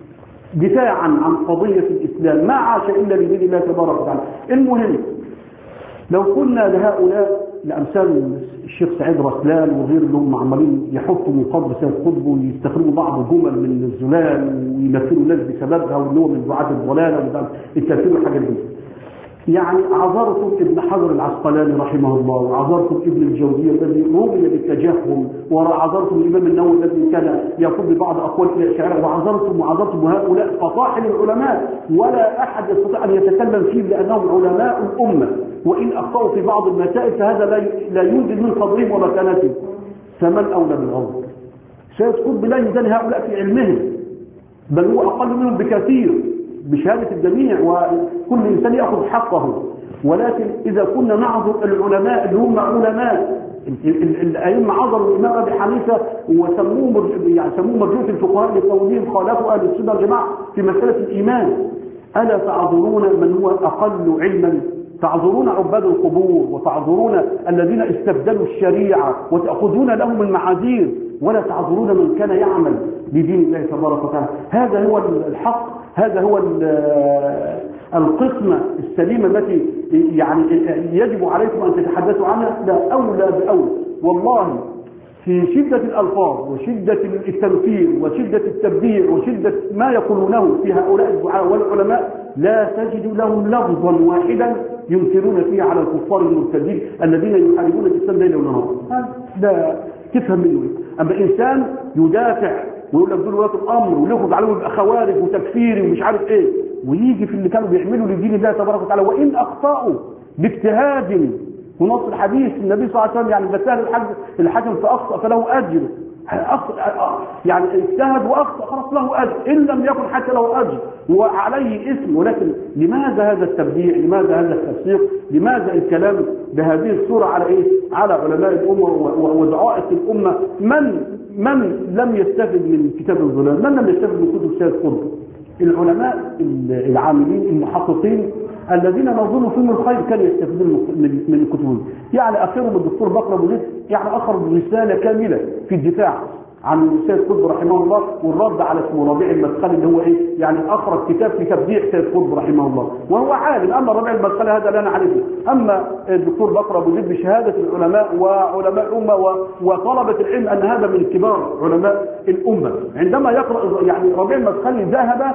دفاعا عن قضية الإسلام، ما عاش إلا لدين الله تبارك وتعالى. المهم لو قلنا لهؤلاء لأمثال الشيخ سعيد رسلان وغير اللي هم عمالين يحطوا من قبر سيد قطب ويستخرجوا بعض الجمل من الزلال ويمثلوا الناس بسببها واللي هو من دعاة الضلالة والتكفير والحاجات دي، يعني عذرتم ابن حجر العسقلاني رحمه الله، وعذرتم ابن الجوزية الذي رمي بالتجهم، وعذرتم الإمام النووي الذي كان يقول ببعض أقوال الأشاعرة، وعذرتم وعذرتم هؤلاء فطاحل العلماء ولا أحد يستطيع أن يتكلم فيه لأنهم علماء الأمة، وإن أخطأوا في بعض المسائل فهذا لا ينزل من قدرهم ومكانتهم، فمن أولى بالغضب؟ سيد قطب لا يزال هؤلاء في علمهم، بل هو أقل منهم بكثير بشهادة الجميع، وكل إنسان يأخذ حقه. ولكن إذا كنا نعذر العلماء اللي هم علماء الأئمة، عذروا الإمام أبي حنيفة وسموه يعني سموه مرجوة الفقهاء لقولهم خالفوا أهل السنة والجماعة في مسألة الإيمان، ألا تعذرون من هو أقل علما؟ تعذرون عباد القبور، وتعذرون الذين استبدلوا الشريعة وتأخذون لهم المعاذير، ولا تعذرون من كان يعمل بدين الله تبارك وتعالى. هذا هو الحق، هذا هو القسمة السليمة التي يعني يجب عليكم أن تتحدثوا عنها، لا أولى بأولى. والله في شدة الألفاظ وشدة التنفير وشدة التبديع وشدة ما يقولونه في هؤلاء الدعاء والعلماء لا تجد لهم لفظا واحدا ينكرون فيه على الكفار المرتدين الذين يحاربون الإسلام ليلا ونهارا. لا تفهم منه. أما إنسان يدافع ويقول لك دول ولاة الأمر وياخذ عليهم يبقى خوارج وتكفيري ومش عارف إيه، ويجي في اللي كانوا بيعملوا لدين الله تبارك وتعالى، وإن أخطأوا باجتهاد ونص الحديث النبي صلى الله عليه وسلم، يعني إذا كان الحاكم فأخطأ فله أجر يعني اجتهد واخطا خلاص له اجر، ان لم يكن حتى له اجر وعليه اسم. ولكن لماذا هذا التبديع؟ لماذا هذا التفسيق؟ لماذا الكلام بهذه الصوره على ايه؟ على علماء الامه ودعاة الامه؟ من من لم يستفد من كتاب الظلال؟ من لم يستفد من كتب سيد قطب؟ العلماء العاملين المحققين الذين نظن فيهم الخير كانوا يستفيدون من الكتب. يعني اخرهم الدكتور بكر ابو زيد، يعني اخرج رساله كامله في الدفاع عن سيد قطب رحمه الله والرد على اسمه ربيع المدخلي اللي هو ايه؟ يعني اخرج كتاب في تبديع سيد قطب رحمه الله وهو عالم. اما ربيع المدخلي هذا لا نعرفه. اما الدكتور بكر ابو زيد بشهاده العلماء وعلماء الامه وطلبه العلم ان هذا من كبار علماء الامه. عندما يقرا يعني ربيع المدخلي ذهب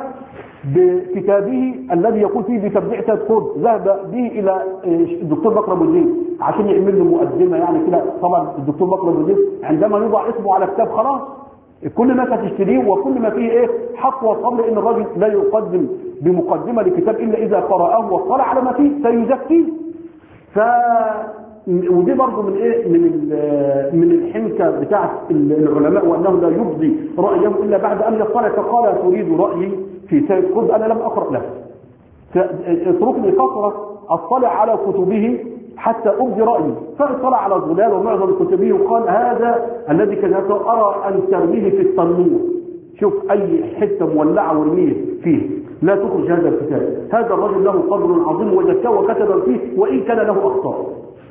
بكتابه الذي يقول فيه بتبديع سيد قطب، ذهب به الى الدكتور بكر ابو زيد عشان يعمل له مقدمه يعني كده. طبعا الدكتور بكر ابو زيد عندما يوضع اسمه على كتاب خلاص كل الناس هتشتريه، وكل ما فيه ايه حق وصبر، ان الرجل لا يقدم بمقدمه لكتاب الا اذا قرأه واطلع على ما فيه سيزكيه. ف ودي برضه من ايه من من الحنكه بتاعه العلماء، وانه لا يبدي رايه الا بعد ان يطلع. فقال تريد رايي في سيد قطب؟ انا لم اقرا له، اتركني فتره اطلع على كتبه حتى ابدي رايي. فاطلع على الظلال ومعظم كتبه وقال هذا الذي كتبته ارى ان ترميه في التنور. شوف اي حته مولعه وارميه فيه، لا تخرج هذا الكتاب. هذا الرجل له قدر عظيم وزكاه وكتب فيه وان كان له اخطاء.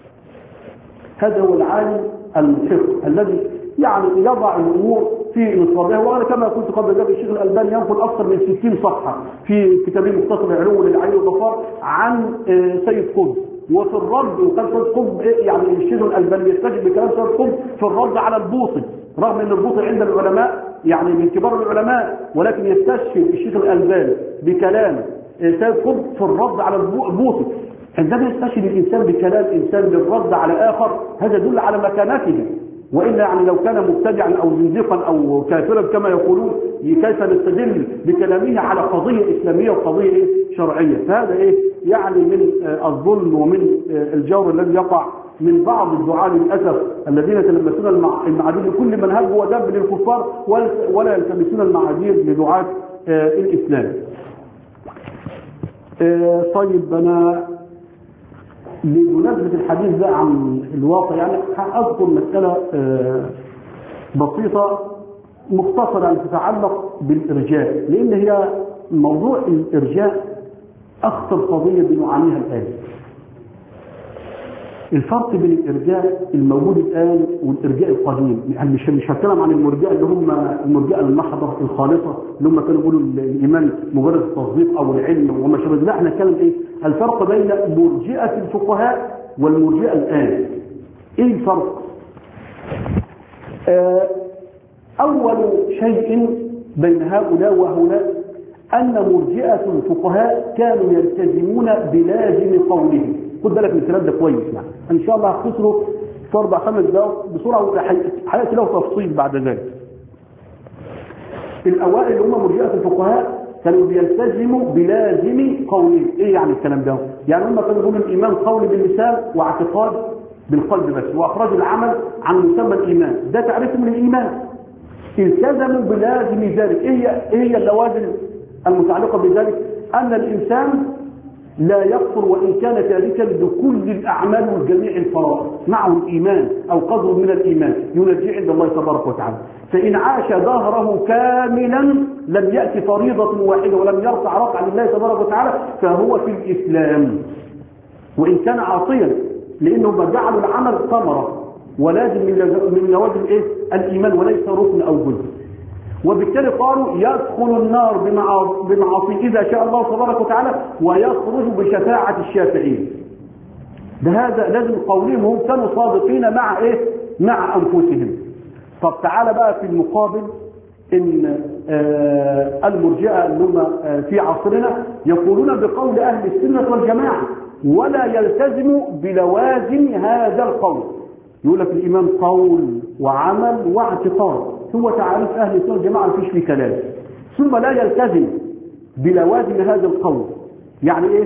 هذا هو العالم المحق الذي يعني يضع الامور في نصابها. وانا كما قلت قبل ذلك الشيخ الالباني ينقل اكثر من ستين صفحه في كتابه مختصر العلو للعين والبصار عن سيد قطب، وفي الرد وكان سيد قطب يعني الشيخ الالباني يستجيب بكلام سيد قطب في الرد على البوطي، رغم ان البوطي عند العلماء يعني من كبار العلماء، ولكن يستشهد الشيخ الالباني بكلام سيد قطب في الرد على البوطي. عندما يستشهد الانسان بكلام انسان للرد على اخر هذا يدل على مكانته، والا يعني لو كان مبتدعا او زنديقا او كافرا كما يقولون كيف نستدل بكلامه على قضيه اسلاميه وقضيه إيه؟ شرعيه. فهذا ايه يعني من الظلم ومن الجور الذي يقع من بعض الدعاة للاسف الذين يتلمسون المعاذير لكل من هب ودب للكفار ولا يلتمسون المعاذير لدعاة الاسلام. طيب انا بمناسبة الحديث ده عن الواقع يعني أذكر مسألة بسيطة مختصرة تتعلق بالإرجاء، لأن هي موضوع الإرجاء أخطر قضية بنعانيها الآن. الفرق بين الإرجاء الموجود الآن والإرجاء القديم، يعني مش مش هتكلم عن المرجئة اللي هم المرجئة المحضة الخالصة اللي هم كانوا بيقولوا الإيمان مجرد التصديق أو العلم وما شابه ذلك. لا، احنا نتكلم إيه؟ الفرق بين مرجئة الفقهاء والمرجئة الآن. إيه الفرق؟ آه أول شيء بين هؤلاء وهؤلاء أن مرجئة الفقهاء كانوا يلتزمون بلازم قولهم. خد بالك من الكلام ده كويس، يعني ان شاء الله هختصره في اربع خمس دقائق بسرعه وحياتي له تفصيل بعد ذلك. الاوائل اللي هم مرجئه الفقهاء كانوا بيلتزموا بلازم قولهم. ايه يعني الكلام ده؟ يعني هم كانوا يقولوا الايمان قول باللسان واعتقاد بالقلب بس، واخراج العمل عن مسمى الايمان، ده تعريفهم للايمان. التزموا بلازم ذلك. ايه هي ايه هي اللوازم المتعلقه بذلك؟ ان الانسان لا يكفر وإن كان تاركا لكل الأعمال وجميع الفرائض، معه الإيمان أو قدر من الإيمان ينجي عند الله تبارك وتعالى. فإن عاش ظهره كاملا لم يأتي فريضة واحدة ولم يرفع رفعا لله تبارك وتعالى فهو في الإسلام وإن كان عاصيا، لأنهم جعلوا العمل ثمرة ولازم من لوازم إيه؟ الإيمان وليس ركن أو جزء. وبالتالي قالوا يدخل النار بمعاصي إذا شاء الله تبارك وتعالى ويخرج بشفاعة الشافعين. ده هذا لازم قولهم، هم كانوا صادقين مع إيه؟ مع أنفسهم. طب تعالى بقى في المقابل إن آه المرجئة اللي هم آه في عصرنا يقولون بقول أهل السنة والجماعة ولا يلتزموا بلوازم هذا القول. يقول لك الإيمان قول وعمل واعتقاد، هو تعريف أهل السنة والجماعة مفيش فيه كلام. ثم لا يلتزم بلوازم هذا القول. يعني إيه؟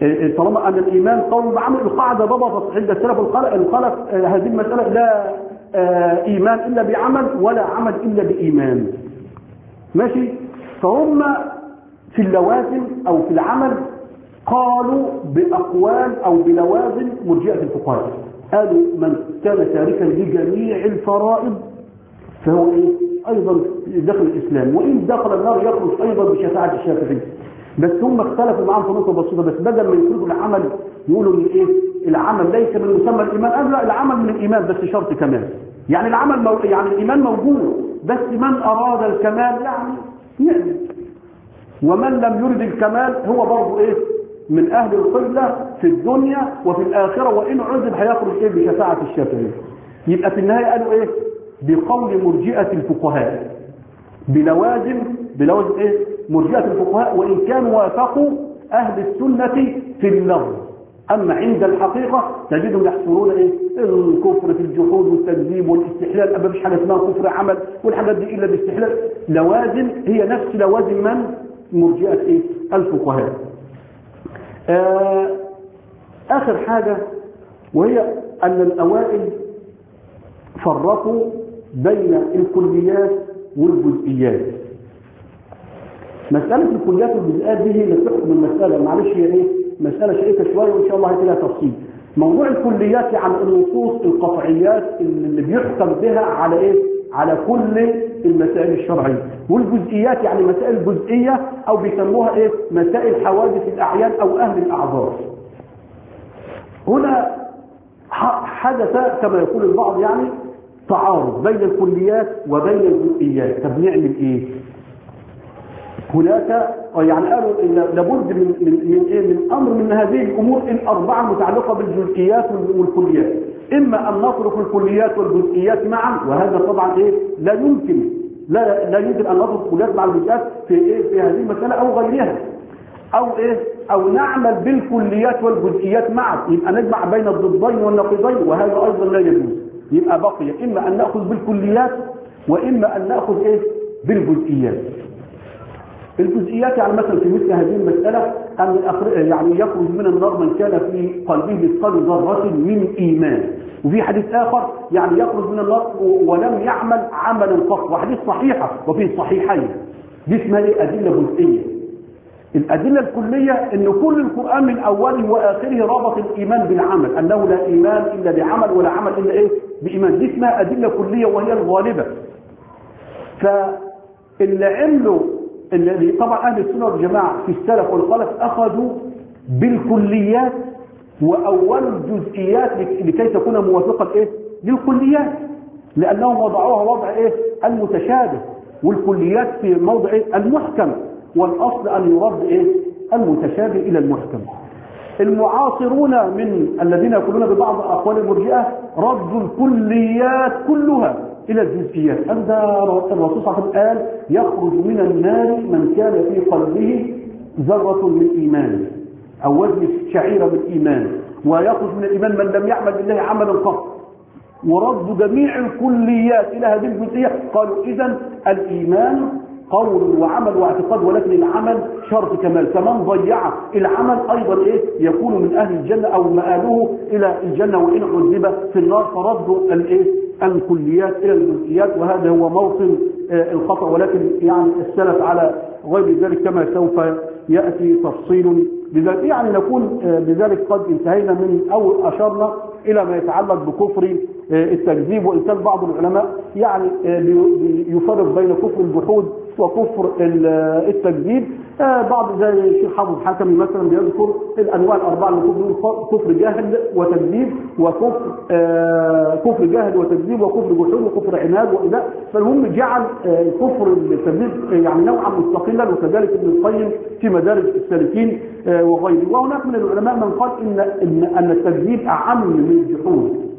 طالما أن الإيمان قول وعمل، القاعدة ضبطت عند السلف الخلف هذه المسألة لا آه إيمان إلا بعمل ولا عمل إلا بإيمان. ماشي. فهم في اللوازم أو في العمل قالوا بأقوال أو بلوازم مرجئة الفقهاء. قالوا من كان تاركا لجميع الفرائض فهو إيه؟ أيضا دخل الإسلام، وإن دخل النار يخرج أيضا بشفاعة الشافعي. بس هم اختلفوا معاهم في نقطة بسيطة، بس بدل ما يخرجوا العمل يقولوا إن إيه؟ العمل ليس من مسمى الإيمان. قالوا لا، العمل من الإيمان بس شرط كمال. يعني العمل مو... يعني الإيمان موجود، بس من أراد الكمال يعني يعني ومن لم يرد الكمال هو برضه إيه؟ من أهل القبلة في الدنيا وفي الآخرة، وإن عذب هيخرج إيه؟ بشفاعة الشافعي. يبقى في النهاية قالوا إيه؟ بقول مرجئة الفقهاء بلوازم بلوازم إيه؟ مرجئة الفقهاء، وإن كانوا وافقوا أهل السنة في اللفظ، أما عند الحقيقة تجدهم يحصلون إيه؟ الكفر في الجحود والتكذيب والاستحلال. أما مش حاجة اسمها كفر عمل والحاجات دي إلا باستحلال. لوازم هي نفس لوازم من؟ مرجئة إيه؟ الفقهاء. آه آخر حاجة وهي أن الأوائل فرقوا بين الكليات والجزئيات. مسألة الكليات والجزئيات دي هي اللي تحكم المسألة. معلش هي ايه؟ مسألة شائكة شوية وإن شاء الله هتلاقيها تفصيل. موضوع الكليات يعني النصوص القطعيات اللي بيحكم بها على ايه؟ على كل المسائل الشرعية. والجزئيات يعني مسائل جزئية أو بيسموها ايه؟ مسائل حوادث الأعيان أو أهل الأعذار. هنا حدث كما يقول البعض يعني تعارض بين الكليات وبين الجزئيات. طب نعمل ايه؟ هناك يعني قالوا ان لابد من من من ايه؟ من امر من هذه الامور الاربعه المتعلقه بالجزئيات والكليات. اما ان نترك الكليات والجزئيات معا، وهذا طبعا ايه؟ لا يمكن لا لا يمكن ان نترك الكليات مع الجزئيات في ايه؟ في هذه المساله او غيرها. او ايه؟ او نعمل بالكليات والجزئيات معا، يبقى نجمع بين الضدين والنقيضين، وهذا ايضا لا يجوز. يبقى بقي اما ان ناخذ بالكليات واما ان ناخذ ايه؟ بالجزئيات. الجزئيات يعني مثلا في مثل هذه المساله ان يعني يخرج من النار من كان في قلبه مثقال ذره من ايمان. وفي حديث اخر يعني يخرج من النار ولم يعمل عملا قط، وحديث صحيحه وفي الصحيحين. دي اسمها ايه؟ ادله جزئيه. الادله الكليه ان كل القران من اوله واخره ربط الايمان بالعمل، انه لا ايمان الا بعمل ولا عمل الا ايه؟ بايمان. دي اسمها ادله كليه وهي الغالبه. فاللي عملوا اللي طبعا اهل السنه والجماعه في السلف والخلف اخذوا بالكليات واولوا الجزئيات لكي تكون موافقه ايه؟ للكليات، لانهم وضعوها وضع ايه؟ المتشابه، والكليات في موضع ايه؟ المحكم، والاصل ان يرد ايه؟ المتشابه الى المحكم. المعاصرون من الذين يقولون ببعض اقوال المرجئه ردوا الكليات كلها الى الجزئيات. هذا الرسول صلى الله عليه وسلم قال يخرج من النار من كان في قلبه ذره من ايمان او وزن شعيره من ايمان، ويخرج من الايمان من لم يعمل بالله عملا قط. وردوا جميع الكليات الى هذه الجزئيه. قالوا اذا الايمان قول وعمل واعتقاد، ولكن العمل شرط كمال. فمن ضيع العمل ايضا ايه؟ يكون من اهل الجنه او مآله الى الجنه وان عذب في النار. فردوا الايه؟ الكليات الى الجزئيات، وهذا هو موطن الخطأ. ولكن يعني السلف على غير ذلك كما سوف ياتي تفصيل بذلك. يعني نكون بذلك قد انتهينا من او اشرنا الى ما يتعلق بكفر التكذيب. وان كان بعض العلماء يعني يفرق بين كفر الجحود وكفر التكذيب. بعض زي الشيخ حافظ حكمي مثلا بيذكر الانواع الاربعه اللي كفر كفر جهل وتكذيب وكفر كفر جهل وتكذيب وكفر جحود وكفر عناد وإداء. فالهم جعل كفر التكذيب يعني نوعا مستقلا، وكذلك ابن القيم في مدارج السالكين وغيره. وهناك من العلماء من قال ان ان التكذيب اعم من الجحود،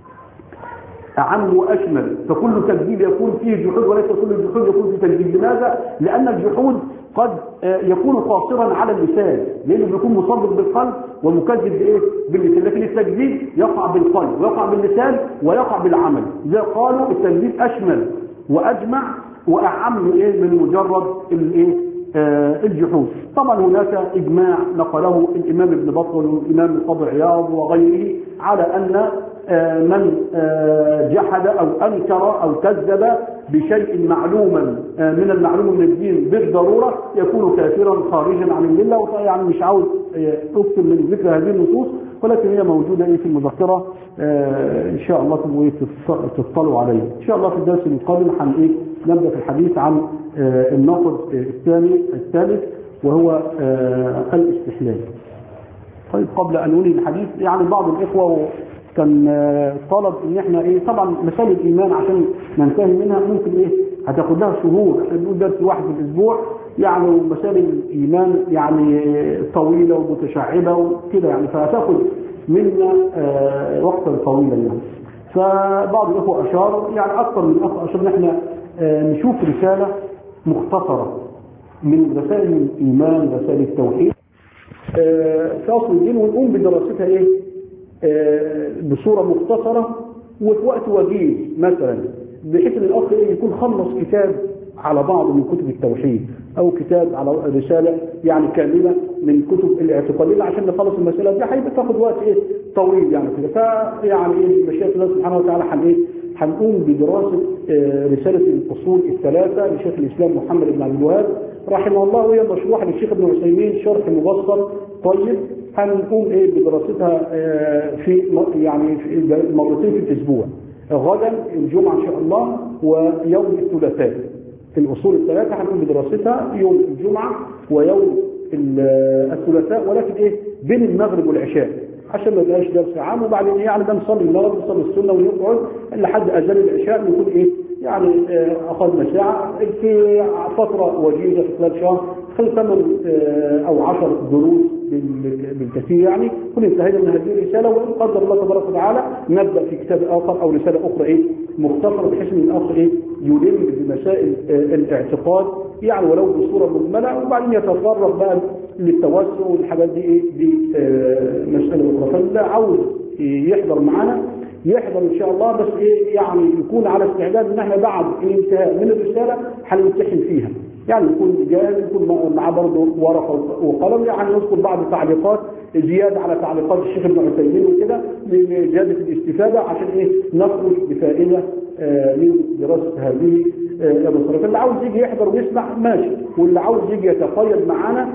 أعم وأشمل. فكل تكذيب يكون فيه جحود وليس كل جحود يكون فيه تكذيب. لماذا؟ لأن الجحود قد يكون قاصرا على اللسان، لأنه بيكون مصدق بالقلب ومكذب بإيه؟ باللسان. لكن التكذيب يقع بالقلب ويقع باللسان ويقع بالعمل. إذا قالوا التكذيب أشمل وأجمع وأعم إيه؟ من مجرد الإيه؟ آه الجحود. طبعا هناك إجماع نقله الإمام ابن بطل والإمام القاضي عياض وغيره على أن من جحد أو أنكر أو كذب بشيء معلوما من المعلوم من الدين بالضرورة يكون كافرا خارجا عن الملة. يعني مش عاوز أكتب من ذكر هذه النصوص، ولكن هي موجودة في المذكرة إن شاء الله تطلعوا عليها. إن شاء الله في الدرس القادم نبدأ في الحديث عن الناقض الثاني الثالث وهو الاستحلال. طيب قبل أن ننهي الحديث، يعني بعض الإخوة كان طلب ان احنا ايه، طبعا مسائل الايمان عشان ننتهي منها ممكن ايه هتاخد لها شهور، احنا بنقول درس واحد في الاسبوع يعني، ومسائل الايمان يعني طويله ومتشعبه وكده يعني، فهتاخد منا آه وقتا طويلا يعني. فبعض الاخوه اشاروا يعني اكثر من اخ اشار ان احنا آه نشوف رساله مختصره من رسائل الايمان رسائل التوحيد آه في اصل الدين، ونقوم بدراستها ايه بصورة مختصرة وفي وقت وجيز مثلا، بحيث ان الاخ يكون خلص كتاب على بعض من كتب التوحيد او كتاب على رسالة يعني كاملة من كتب الاعتقادية، عشان نخلص المسألة دي هيبقى تاخد وقت ايه طويل يعني كده. فيعني ايه مشيئة الله سبحانه وتعالى هن ايه هنقوم بدراسة رسالة الأصول الثلاثة لشيخ الإسلام محمد بن عبد الوهاب رحمه الله، وهي مشروحة للشيخ ابن عثيمين شرح مبسط طيب. هنقوم ايه بدراستها في يعني في مرتين في الاسبوع، غدا الجمعه ان شاء الله ويوم الثلاثاء. الاصول الثلاثه هنقوم بدراستها يوم الجمعه ويوم الثلاثاء، ولكن ايه بين المغرب والعشاء عشان ما يبقاش درس عام، وبعدين يعني بنصلي المغرب نصلي السنه ونقعد لحد اذان العشاء، نكون ايه يعني اخذنا ساعه في فتره وجيزه في خلال شهر، خلال ثمان او عشر دروس بالكثير يعني، كنا انتهينا من هذه الرساله، وان قدر الله تبارك وتعالى نبدا في كتاب اخر او رساله اخرى ايه مختصره، بحيث ان الاخ ايه يلم بمسائل الاعتقاد يعني ولو بصوره مجمله، وبعدين يتفرغ بقى للتوسع والحاجات دي ايه بمساله اخرى. فاللي عاوز يحضر معنا يحضر ان شاء الله، بس ايه يعني يكون على استعداد ان احنا بعد الانتهاء من الرساله هنمتحن فيها، يعني يكون جاهز، يكون معاه برضه ورقه وقلم، يعني نذكر بعض التعليقات زياده على تعليقات الشيخ ابن عثيمين وكده لزياده الاستفاده، عشان ايه نخرج بفائده من دراسه هذه الرساله. فاللي عاوز يجي يحضر ويسمع ماشي، واللي عاوز يجي يتقيد معانا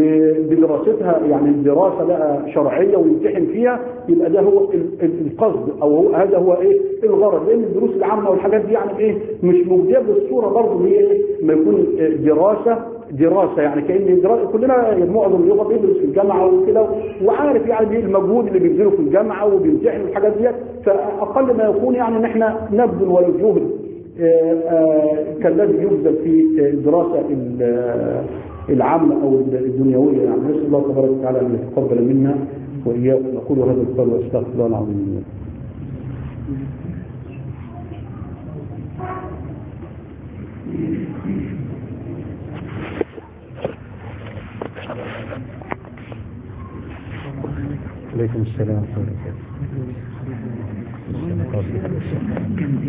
بدراستها يعني دراسه بقى شرعيه ويمتحن فيها، يبقى ده هو القصد او هو هذا هو ايه الغرض، لان الدروس العامه والحاجات دي يعني ايه مش موجوده بالصوره برضه هي ايه ما يكون دراسه دراسه يعني كان دراسة كلنا معظم اللغه بيدرس في الجامعه وكده، وعارف يعني المجهود اللي بيبذله في الجامعه وبيمتحن الحاجات ديت، فاقل ما يكون يعني ان احنا نبذل ولو جهد كالذي يبذل في الدراسه العامه او الدنيويه يعني. نسال الله تبارك وتعالى ان يتقبل منا واياكم. نقول هذا القول واستغفر الله العظيم. عليكم السلام ورحمه الله وبركاته.